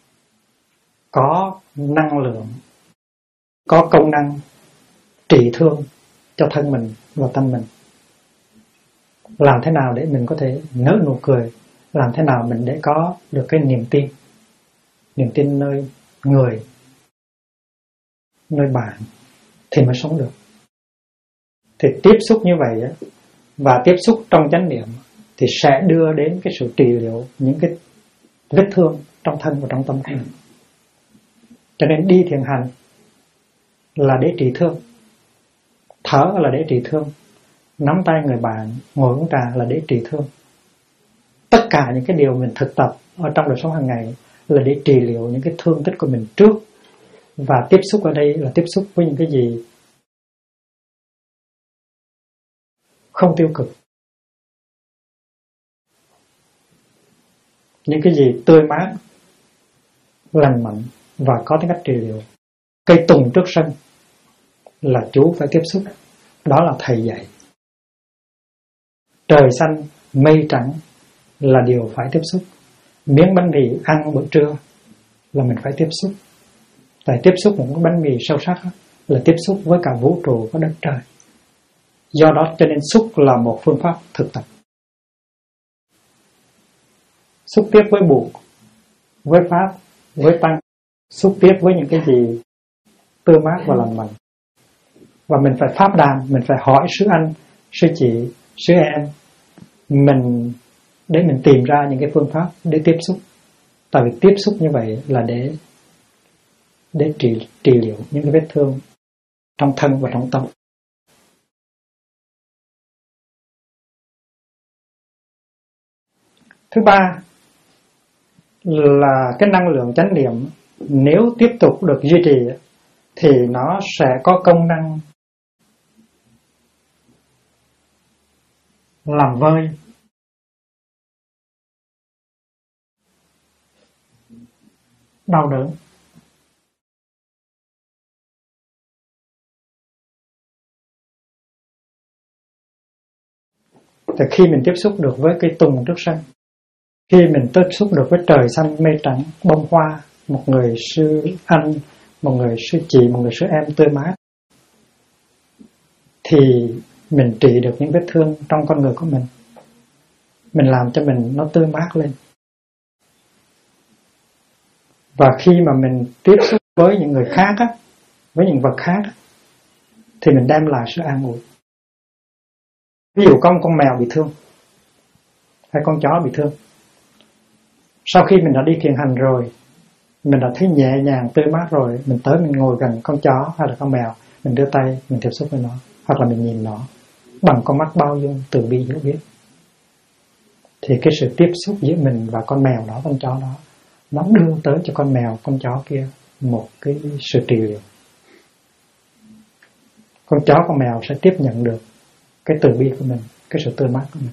có năng lượng, có công năng trị thương cho thân mình và tâm mình. Làm thế nào để mình có thể nở nụ cười, làm thế nào mình để có được cái niềm tin nơi người, nơi bạn thì mới sống được. Thì tiếp xúc như vậy và tiếp xúc trong chánh niệm thì sẽ đưa đến cái sự trị liệu những cái vết thương trong thân và trong tâm của mình. Cho nên đi thiền hành là để trị thương, thở là để trị thương, nắm tay người bạn, ngồi uống trà là để trị thương. Tất cả những cái điều mình thực tập ở trong đời sống hàng ngày là để trị liệu những cái thương tích của mình trước. Và tiếp xúc ở đây là tiếp xúc với những cái gì không tiêu cực, những cái gì tươi mát, lành mạnh và có tính cách trị liệu. Cây tùng trước sân là chú phải tiếp xúc, đó là thầy dạy. Trời xanh, mây trắng là điều phải tiếp xúc. Miếng bánh mì ăn bữa trưa là mình phải tiếp xúc. Tại tiếp xúc một cái bánh mì sâu sắc là tiếp xúc với cả vũ trụ và đất trời. Do đó cho nên xúc là một phương pháp thực tập. Xúc tiếp với Bụt, với Pháp, với Tăng, xúc tiếp với những cái gì tươi mát và lành mạnh. Và mình phải pháp đàm, mình phải hỏi sư anh, sư chị, sư em mình để mình tìm ra những cái phương pháp để tiếp xúc. Tại vì tiếp xúc như vậy là để trị liệu những cái vết thương trong thân và trong tâm. Thứ ba là cái năng lượng chánh niệm nếu tiếp tục được duy trì thì nó sẽ có công năng làm vơi đau đớn. Thì khi mình tiếp xúc được với cây tùng trước sân, khi mình tiếp xúc được với trời xanh mây trắng, bông hoa, một người sư anh, một người sư chị, một người sư em tươi mát, thì mình trị được những vết thương trong con người của mình. Mình làm cho mình nó tươi mát lên. Và khi mà mình tiếp xúc với những người khác á, với những vật khác á, thì mình đem lại sự an ủi. Ví dụ có một con mèo bị thương hay con chó bị thương, sau khi mình đã đi thiền hành rồi, mình đã thấy nhẹ nhàng tươi mát rồi, mình tới mình ngồi gần con chó hay là con mèo, mình đưa tay mình tiếp xúc với nó, hoặc là mình nhìn nó bằng con mắt bao dung từ bi hiểu biết, thì cái sự tiếp xúc giữa mình và con mèo đó, con chó đó, nó đưa tới cho con mèo, con chó kia một cái sự trị liệu. Con chó, con mèo sẽ tiếp nhận được cái từ bi của mình, cái sự tươi mát của mình.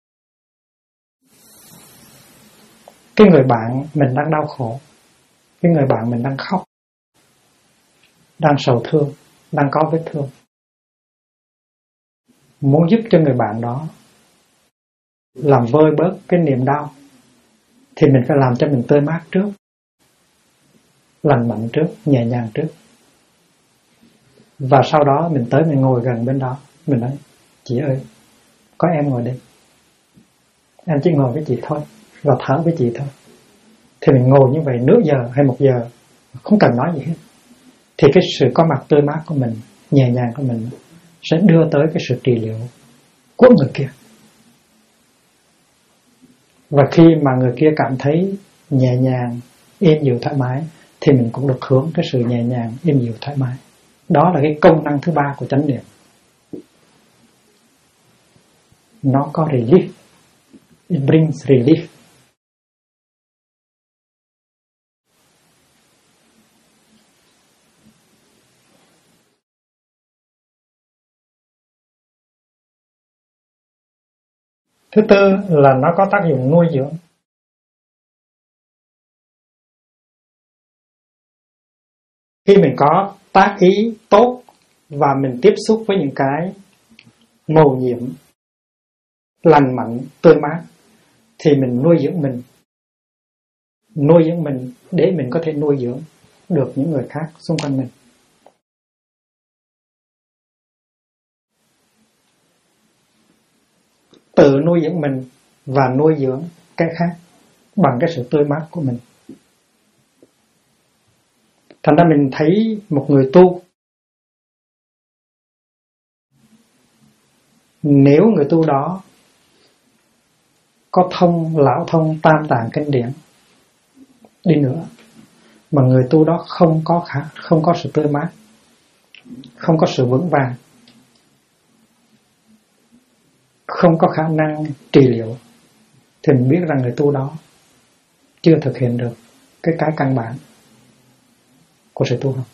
Cái người bạn mình đang đau khổ, cái người bạn mình đang khóc, đang sầu thương, đang có vết thương, muốn giúp cho người bạn đó làm vơi bớt cái niềm đau, thì mình phải làm cho mình tươi mát trước, lành mạnh trước, nhẹ nhàng trước. Và sau đó mình tới mình ngồi gần bên đó, mình nói: chị ơi, có em ngồi đây, em chỉ ngồi với chị thôi và thở với chị thôi. Thì mình ngồi như vậy nửa giờ hay 1 giờ, không cần nói gì hết, thì cái sự có mặt tươi mát của mình, nhẹ nhàng của mình sẽ đưa tới cái sự trị liệu của người kia. Và khi mà người kia cảm thấy nhẹ nhàng, êm dịu, thoải mái, thì mình cũng được hưởng cái sự nhẹ nhàng, êm dịu, thoải mái. Đó là cái công năng thứ 3 của chánh niệm. Nó có relief. It brings relief. Thứ tư là nó có tác dụng nuôi dưỡng. Khi mình có tác ý tốt và mình tiếp xúc với những cái mầu nhiệm, lành mạnh, tươi mát, thì mình nuôi dưỡng mình. Nuôi dưỡng mình để mình có thể nuôi dưỡng được những người khác xung quanh mình. Tự nuôi dưỡng mình và nuôi dưỡng cái khác bằng cái sự tươi mát của mình. Thành ra mình thấy một người tu, nếu người tu đó có lão thông tam tạng kinh điển đi nữa, mà người tu đó không có sự tươi mát, không có sự vững vàng, không có khả năng trị liệu, thì mình biết rằng người tu đó chưa thực hiện được cái căn bản của sự tu học.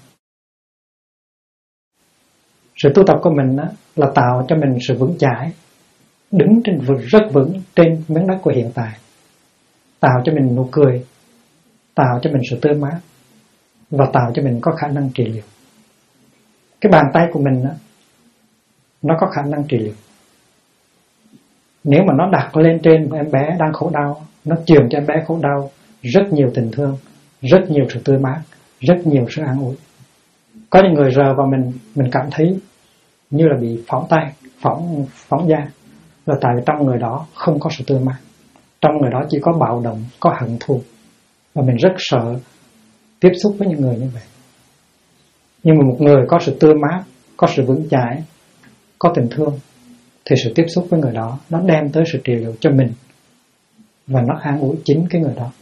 Sự tu tập của mình là tạo cho mình sự vững chãi, đứng rất vững trên miếng đất của hiện tại, tạo cho mình nụ cười, tạo cho mình sự tươi mát, và tạo cho mình có khả năng trị liệu. Cái bàn tay của mình nó có khả năng trị liệu. Nếu mà nó đặt lên trên một em bé đang khổ đau, nó truyền cho em bé khổ đau rất nhiều tình thương, rất nhiều sự tươi mát, rất nhiều sự an ủi. Có những người rờ vào mình cảm thấy như là bị phỏng tay, phỏng da, là tại vì trong người đó không có sự tươi mát, trong người đó chỉ có bạo động, có hận thù, và mình rất sợ tiếp xúc với những người như vậy. Nhưng mà một người có sự tươi mát, có sự vững chãi, có tình thương, thì sự tiếp xúc với người đó nó đem tới sự trị liệu cho mình, và nó an ủi chính cái người đó.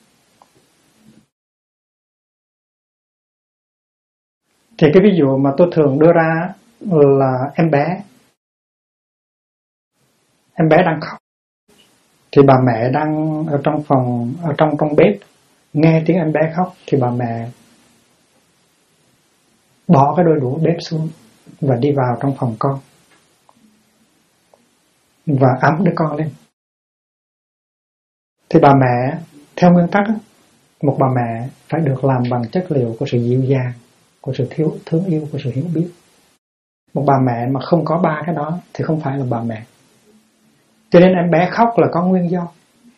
Thì cái ví dụ mà tôi thường đưa ra là em bé đang khóc, thì bà mẹ đang ở trong phòng, ở trong bếp, nghe tiếng em bé khóc, thì bà mẹ bỏ cái đôi đũa bếp xuống và đi vào trong phòng con và ẵm đứa con lên. Thì bà mẹ theo nguyên tắc, một bà mẹ phải được làm bằng chất liệu của sự dịu dàng, của sự thương yêu, của sự hiểu biết. Một bà mẹ mà không có ba cái đó thì không phải là bà mẹ. Cho nên em bé khóc là có nguyên do.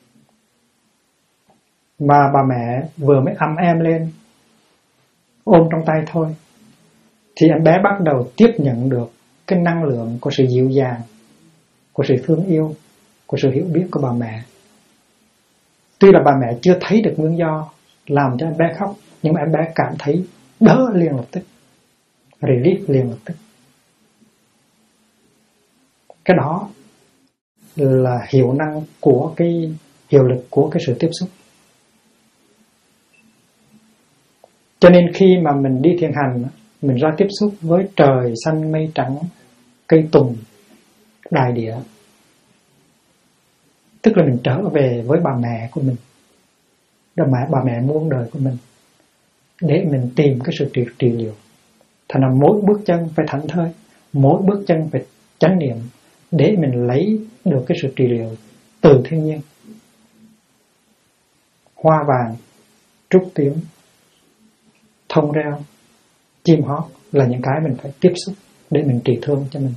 Mà bà mẹ vừa mới ẵm em lên, ôm trong tay thôi, thì em bé bắt đầu tiếp nhận được cái năng lượng của sự dịu dàng, của sự thương yêu, của sự hiểu biết của bà mẹ. Tuy là bà mẹ chưa thấy được nguyên do làm cho em bé khóc, nhưng mà em bé cảm thấy đỡ liền lập tức, relief liền lập tức. Cái đó là hiệu năng của cái hiệu lực của cái sự tiếp xúc. Cho nên khi mà mình đi thiền hành, mình ra tiếp xúc với trời xanh mây trắng, cây tùng, đại địa, tức là mình trở về với bà mẹ của mình, bà mẹ muôn đời của mình, để mình tìm cái sự trị liệu. Thành ra mỗi bước chân phải thảnh thơi, mỗi bước chân phải chánh niệm, để mình lấy được cái sự trị liệu từ thiên nhiên. Hoa vàng, trúc tím, thông reo, chim hót là những cái mình phải tiếp xúc để mình trị thương cho mình.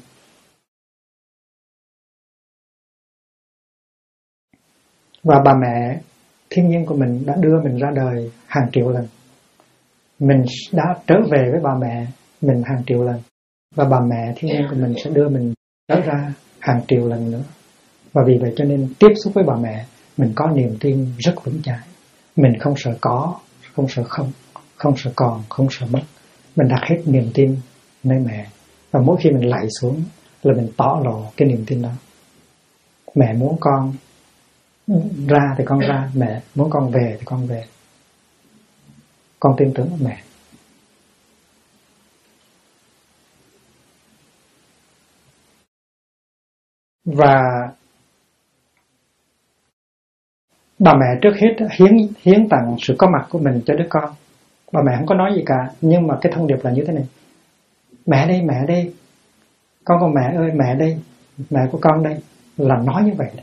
Và bà mẹ thiên nhiên của mình đã đưa mình ra đời hàng triệu lần. Mình đã trở về với bà mẹ mình hàng triệu lần. Và bà mẹ thiên nhiên của mình sẽ đưa mình trở ra hàng triệu lần nữa. Và vì vậy cho nên tiếp xúc với bà mẹ, mình có niềm tin rất vững chãi. Mình không sợ có, không sợ không, không sợ còn, không sợ mất. Mình đặt hết niềm tin nơi mẹ. Và mỗi khi mình lạy xuống là mình tỏ lộ cái niềm tin đó. Mẹ muốn con ra thì con ra, mẹ muốn con về thì con về. Con tin tưởng mẹ. Và bà mẹ trước hết hiến tặng sự có mặt của mình cho đứa con. Bà mẹ không có nói gì cả, nhưng mà cái thông điệp là như thế này: mẹ đây, con mẹ ơi, mẹ đây, mẹ của con đây, là nói như vậy đó.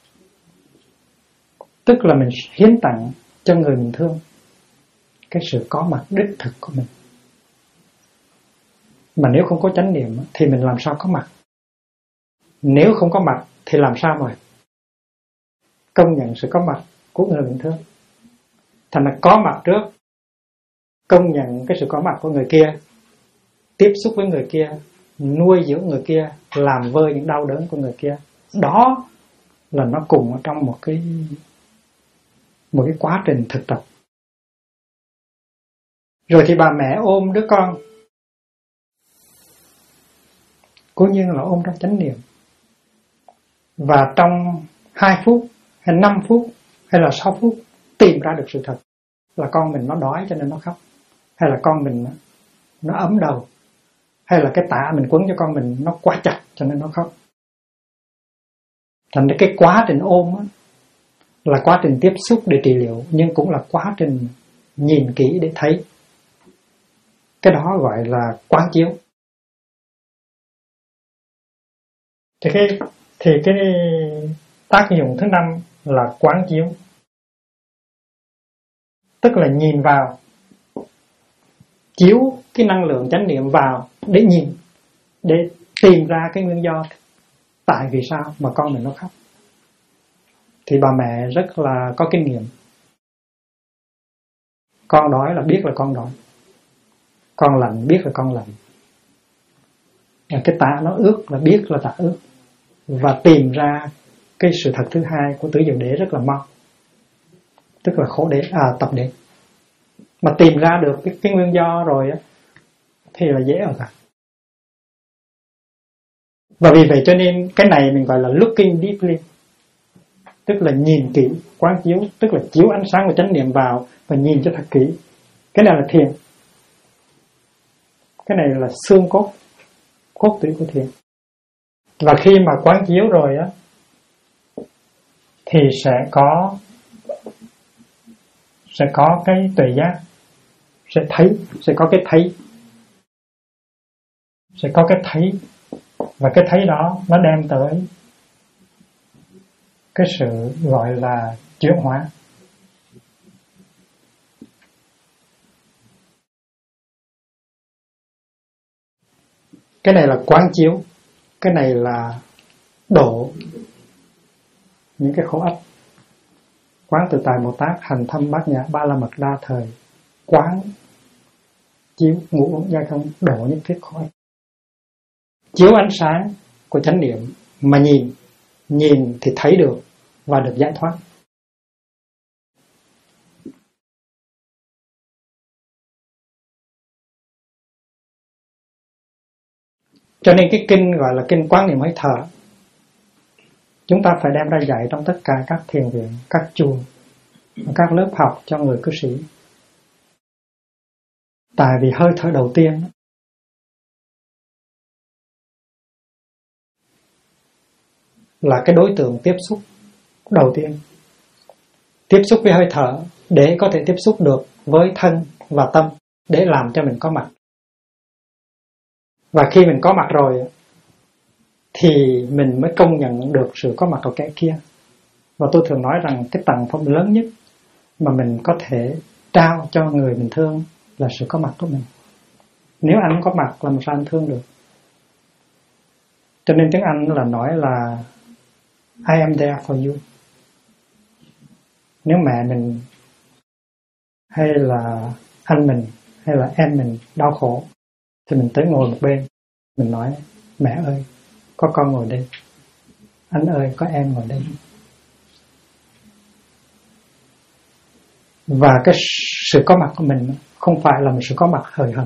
Tức là mình hiến tặng cho người mình thương cái sự có mặt đích thực của mình. Mà nếu không có chánh niệm thì mình làm sao có mặt? Nếu không có mặt thì làm sao mà công nhận sự có mặt của người mình thương? Thành là có mặt trước, công nhận cái sự có mặt của người kia, tiếp xúc với người kia, nuôi dưỡng người kia, làm vơi những đau đớn của người kia. Đó là nó cùng ở trong một cái quá trình thực tập. Rồi thì bà mẹ ôm đứa con, cố nhiên là ôm trong chánh niệm. Và trong 2 phút, hay 5 phút, hay là 6 phút tìm ra được sự thật là con mình nó đói cho nên nó khóc, hay là con mình nó ấm đầu, hay là cái tã mình quấn cho con mình nó quá chặt cho nên nó khóc. Thành ra cái quá trình ôm là quá trình tiếp xúc để trị liệu, nhưng cũng là quá trình nhìn kỹ để thấy. Cái đó gọi là quán chiếu. Thì cái tác dụng thứ 5 là quán chiếu. Tức là nhìn vào, chiếu cái năng lượng chánh niệm vào để nhìn, để tìm ra cái nguyên do tại vì sao mà con mình nó khóc. Thì bà mẹ rất là có kinh nghiệm. Con đói là biết là con đói, con lạnh biết là con lạnh, cái tã nó ướt là biết là tã ướt. Và tìm ra cái sự thật thứ 2 của Tứ Diệu Đế rất là mau, tức là khổ đế, tập đế. Mà tìm ra được cái nguyên do rồi thì là dễ ở cả. Và vì vậy cho nên cái này mình gọi là looking deeply, tức là nhìn kỹ, quán chiếu, tức là chiếu ánh sáng của chánh niệm vào và nhìn cho thật kỹ. Cái này là thiền. Cái này là xương cốt tủy của thiền. Và khi mà quán chiếu rồi thì sẽ có cái tuệ giác, sẽ có cái thấy. sẽ có cái thấy, và cái thấy đó nó đem tới cái sự gọi là chuyển hóa. Cái này là quán chiếu, cái này là độ những cái khổ ách. Quán Tự Tại Bồ Tát hành thâm bát nhã ba la mật đa thời, quán chiếu ngũ uẩn giai không, độ những cái khổ ách, chiếu ánh sáng của chánh niệm mà nhìn thì thấy được và được giải thoát. Cho nên cái kinh gọi là kinh quán niệm hơi thở, chúng ta phải đem ra dạy trong tất cả các thiền viện, các chùa, các lớp học cho người cư sĩ. Tại vì hơi thở đầu tiên là cái đối tượng tiếp xúc đầu tiên. Tiếp xúc với hơi thở để có thể tiếp xúc được với thân và tâm, để làm cho mình có mặt. Và khi mình có mặt rồi thì mình mới công nhận được sự có mặt của kẻ kia. Và tôi thường nói rằng cái tặng phẩm lớn nhất mà mình có thể trao cho người mình thương là sự có mặt của mình. Nếu anh có mặt làm sao anh thương được? Cho nên tiếng Anh là nói là I am there for you. Nếu mẹ mình hay là anh mình hay là em mình đau khổ thì mình tới ngồi một bên, mình nói mẹ ơi, có con ngồi đây, anh ơi, có em ngồi đây. Và cái sự có mặt của mình không phải là một sự có mặt hời hợt,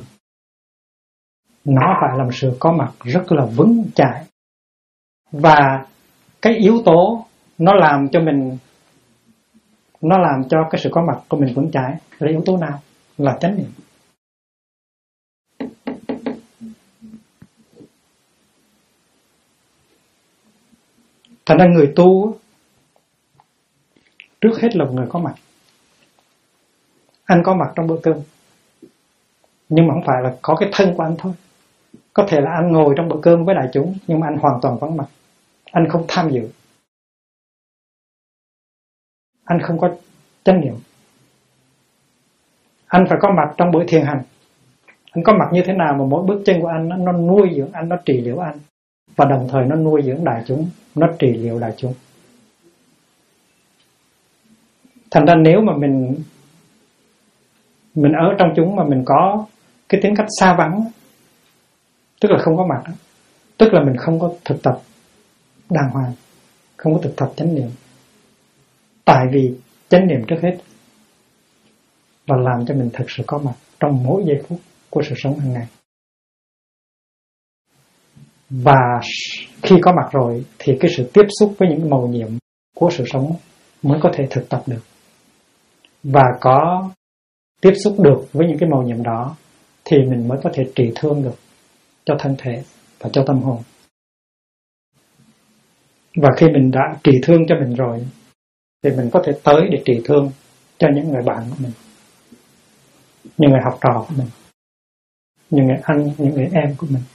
nó phải là một sự có mặt rất là vững chãi. Và cái yếu tố nó làm cho cái sự có mặt của mình vững chãi là yếu tố nào? Là chánh niệm. Thành ra người tu trước hết là một người có mặt. Anh có mặt trong bữa cơm, nhưng mà không phải là có cái thân của anh thôi. Có thể là anh ngồi trong bữa cơm với đại chúng, nhưng mà anh hoàn toàn vắng mặt. Anh không tham dự, anh không có chánh niệm. Anh phải có mặt trong buổi thiền hành. Anh có mặt như thế nào mà mỗi bước chân của anh nó nuôi dưỡng anh, nó trị liệu anh, và đồng thời nó nuôi dưỡng đại chúng, nó trị liệu đại chúng. Thành ra nếu mà mình ở trong chúng mà mình có cái tính cách xa vắng, tức là không có mặt, tức là mình không có thực tập đàng hoàng, không có thực tập chánh niệm. Tại vì chánh niệm trước hết và làm cho mình thực sự có mặt trong mỗi giây phút của sự sống hàng ngày. Và khi có mặt rồi thì cái sự tiếp xúc với những màu nhiệm của sự sống mới có thể thực tập được. Và có tiếp xúc được với những cái màu nhiệm đó thì mình mới có thể trị thương được cho thân thể và cho tâm hồn. Và khi mình đã trị thương cho mình rồi thì mình có thể tới để trị thương cho những người bạn của mình, những người học trò của mình, những người anh, những người em của mình.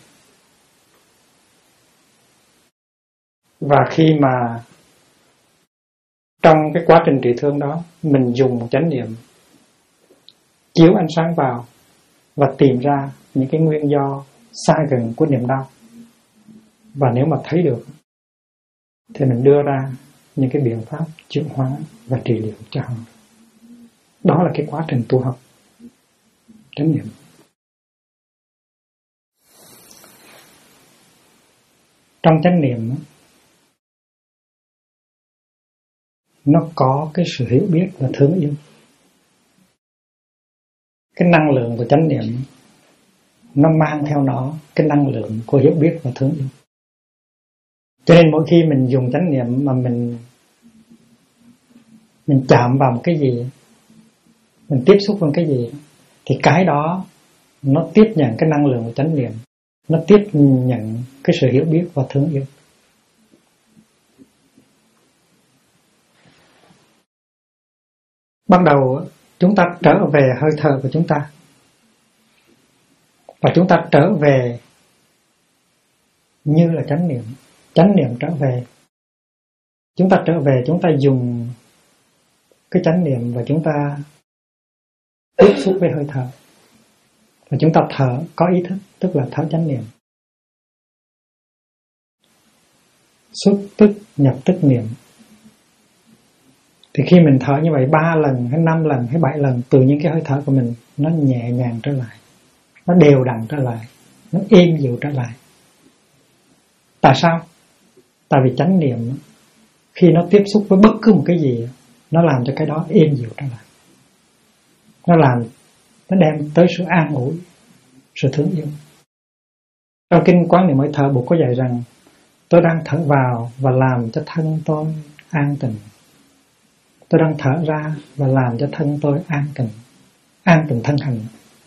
Và khi mà trong cái quá trình trị thương đó mình dùng chánh niệm chiếu ánh sáng vào và tìm ra những cái nguyên do xa gần của niềm đau, và nếu mà thấy được thì mình đưa ra những cái biện pháp chuyển hóa và trị liệu cho họ. Đó là cái quá trình tu học chánh niệm. Trong chánh niệm nó có cái sự hiểu biết và thương yêu. Cái năng lượng của chánh niệm nó mang theo nó cái năng lượng của hiểu biết và thương yêu. Cho nên mỗi khi mình dùng chánh niệm mà mình chạm vào một cái gì, mình tiếp xúc với cái gì, thì cái đó nó tiếp nhận cái năng lượng của chánh niệm, nó tiếp nhận cái sự hiểu biết và thương yêu. Ban đầu chúng ta trở về hơi thở của chúng ta, và chúng ta trở về như là chánh niệm trở về. Chúng ta trở về, chúng ta dùng cái chánh niệm và chúng ta tiếp xúc với hơi thở. Và chúng ta thở có ý thức, tức là thở chánh niệm. Xuất tức, nhập tức niệm. Thì khi mình thở như vậy 3 lần, hay 5 lần, hay 7 lần, tự nhiên cái hơi thở của mình nó nhẹ nhàng trở lại, nó đều đặn trở lại, nó êm dịu trở lại. Tại sao? Tại vì chánh niệm khi nó tiếp xúc với bất cứ một cái gì, nó làm cho cái đó êm dịu trở lại. Nó đem tới sự an ủi, sự thương yêu. Trong kinh Quán Niệm Hơi Thở, Bụt có dạy rằng tôi đang thở vào và làm cho thân tôi an tịnh. Tôi đang thở ra và làm cho thân tôi an tịnh. An tịnh thân hành.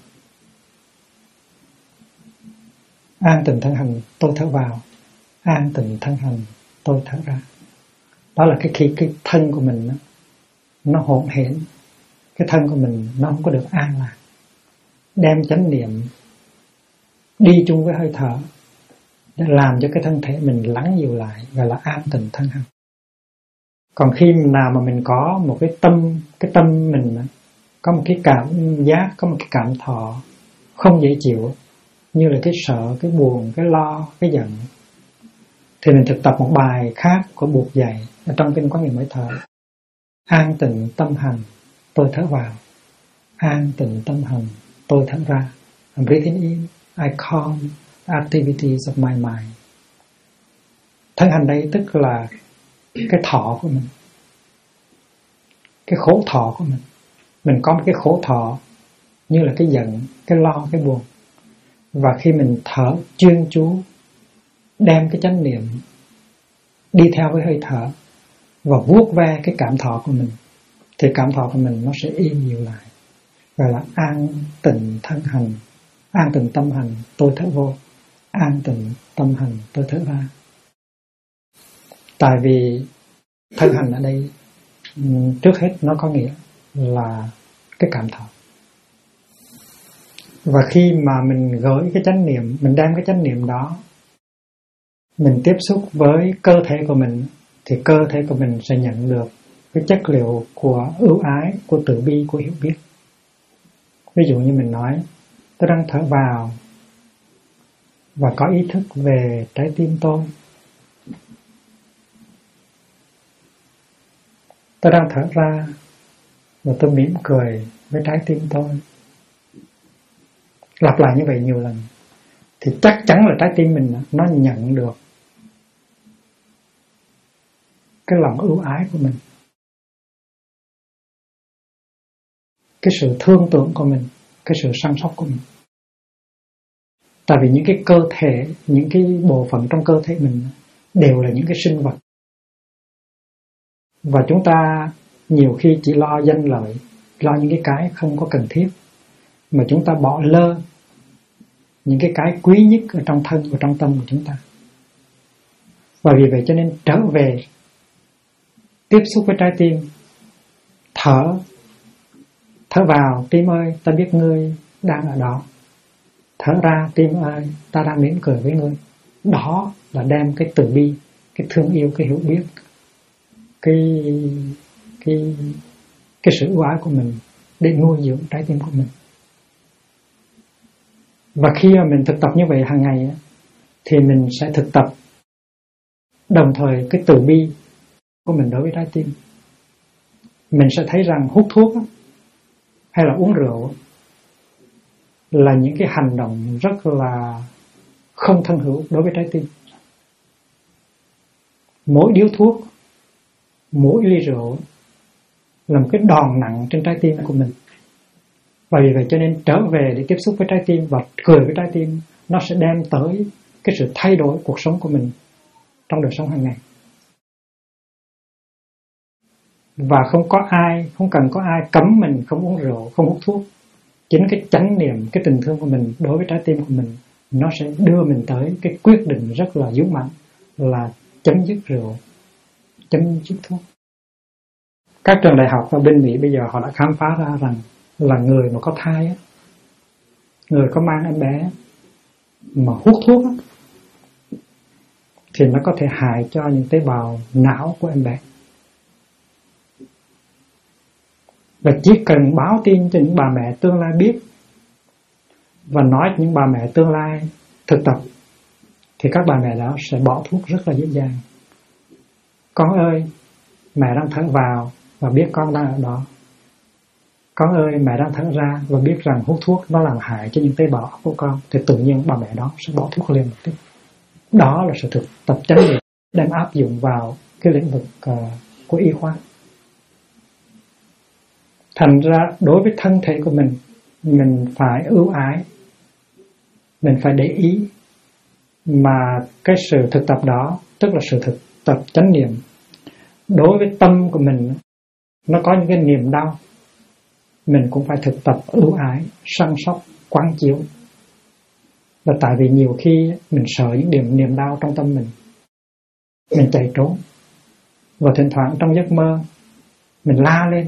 An tịnh thân hành, tôi thở vào. An tịnh thân hành, tôi thở ra. Đó là khi cái thân của mình nó hỗn hển, cái thân của mình nó không có được an lạc. Đem chánh niệm đi chung với hơi thở để làm cho cái thân thể mình lắng dịu lại, gọi là an tịnh thân hành. Còn khi nào mà mình có một cái tâm mình có một cái cảm giác, có một cái cảm thọ không dễ chịu, như là cái sợ, cái buồn, cái lo, cái giận, thì mình thực tập một bài khác của Bụt dạy ở trong kinh Quán Niệm Hơi Thở. An tịnh tâm hành, tôi thở vào. An tịnh tâm hành, tôi thở ra. I'm breathing in, I calm the activities of my mind. Thân hành đây tức là cái thọ của mình, cái khổ thọ của mình. Mình có một cái khổ thọ như là cái giận, cái lo, cái buồn. Và khi mình thở chuyên chú, đem cái chánh niệm đi theo với hơi thở và vuốt ve cái cảm thọ của mình, thì cảm thọ của mình nó sẽ im dịu lại. Gọi là an tịnh thân hành, an tịnh tâm hành, tôi thở vô. An tịnh tâm hành, tôi thở ra. Tại vì thân hành ở đây trước hết nó có nghĩa là cái cảm thọ. Và khi mà mình gửi cái chánh niệm, mình đem cái chánh niệm đó, mình tiếp xúc với cơ thể của mình, thì cơ thể của mình sẽ nhận được cái chất liệu của ưu ái, của từ bi, của hiểu biết. Ví dụ như mình nói, tôi đang thở vào và có ý thức về trái tim tôi. Tôi đang thở ra và tôi mỉm cười với trái tim tôi. Lặp lại như vậy nhiều lần thì chắc chắn là trái tim mình nó nhận được cái lòng ưu ái của mình, cái sự thương tưởng của mình, cái sự săn sóc của mình. Tại vì những cái cơ thể, những cái bộ phận trong cơ thể mình đều là những cái sinh vật. Và chúng ta nhiều khi chỉ lo danh lợi, lo những cái không có cần thiết, mà chúng ta bỏ lơ những cái quý nhất ở trong thân và trong tâm của chúng ta. Và vì vậy cho nên trở về tiếp xúc với trái tim, thở vào, tim ơi, ta biết ngươi đang ở đó. Thở ra, tim ơi, ta đang mỉm cười với ngươi. Đó là đem cái từ bi, cái thương yêu, cái hiểu biết, cái sự ưu ái của mình để nuôi dưỡng trái tim của mình. Và khi mà mình thực tập như vậy hàng ngày thì mình sẽ thực tập đồng thời cái từ bi của mình đối với trái tim. Mình sẽ thấy rằng hút thuốc hay là uống rượu là những cái hành động rất là không thân hữu đối với trái tim. Mỗi điếu thuốc, mỗi ly rượu là một cái đòn nặng trên trái tim của mình. Và vì vậy cho nên trở về để tiếp xúc với trái tim và cười với trái tim, nó sẽ đem tới cái sự thay đổi cuộc sống của mình trong đời sống hàng ngày. Và không cần có ai cấm mình không uống rượu, không hút thuốc. Chính cái chánh niệm, cái tình thương của mình đối với trái tim của mình, nó sẽ đưa mình tới cái quyết định rất là dũng mãnh là chấm dứt rượu, chấm dứt thuốc. Các trường đại học ở bên Mỹ bây giờ họ đã khám phá ra rằng là người mà có thai, người có mang em bé mà hút thuốc thì nó có thể hại cho những tế bào não của em bé. Và chỉ cần báo tin cho những bà mẹ tương lai biết và nói cho những bà mẹ tương lai thực tập, thì các bà mẹ đó sẽ bỏ thuốc rất là dễ dàng. Con ơi, mẹ đang thở vào và biết con đang ở đó. Con ơi, mẹ đang thở ra và biết rằng hút thuốc nó làm hại cho những tế bào óc của con, thì tự nhiên bà mẹ đó sẽ bỏ thuốc liền một tí. Đó là sự thực tập chánh niệm đem áp dụng vào cái lĩnh vực của y khoa. Thành ra đối với thân thể của mình phải ưu ái, mình phải để ý, mà cái sự thực tập đó tức là sự thực tập chánh niệm. Đối với tâm của mình, nó có những cái niềm đau, mình cũng phải thực tập ưu ái, săn sóc, quán chiếu. Là tại vì nhiều khi mình sợ những niềm đau trong tâm mình chạy trốn, và thỉnh thoảng trong giấc mơ mình la lên,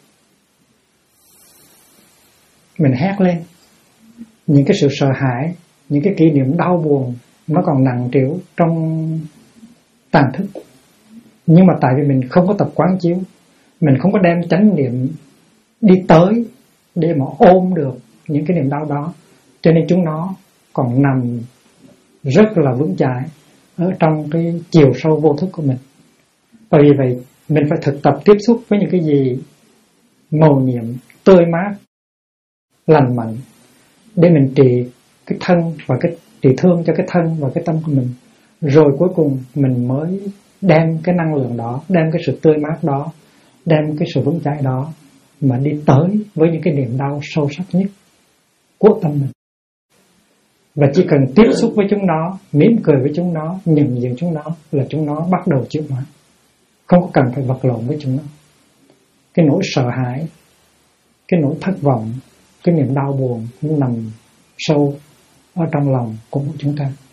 mình hét lên. Những cái sự sợ hãi, những cái kỷ niệm đau buồn nó còn nặng trĩu trong tàn thức. Nhưng mà tại vì mình không có tập quán chiếu, mình không có đem chánh niệm đi tới để mà ôm được những cái niềm đau đó, cho nên chúng nó còn nằm rất là vững chãi ở trong cái chiều sâu vô thức của mình. Và vì vậy mình phải thực tập tiếp xúc với những cái gì màu nhiệm, tươi mát, lành mạnh, để mình trị cái thân và cái trị thương cho cái thân và cái tâm của mình. Rồi cuối cùng mình mới đem cái năng lượng đó, đem cái sự tươi mát đó, đem cái sự vững chãi đó mà đi tới với những cái niềm đau sâu sắc nhất của tâm mình. Và chỉ cần tiếp xúc với chúng nó, mỉm cười với chúng nó, nhận diện chúng nó là chúng nó bắt đầu chịu hóa. Không có cần phải vật lộn với chúng nó. Cái nỗi sợ hãi, cái nỗi thất vọng, cái niềm đau buồn nó nằm sâu ở trong lòng của chúng ta.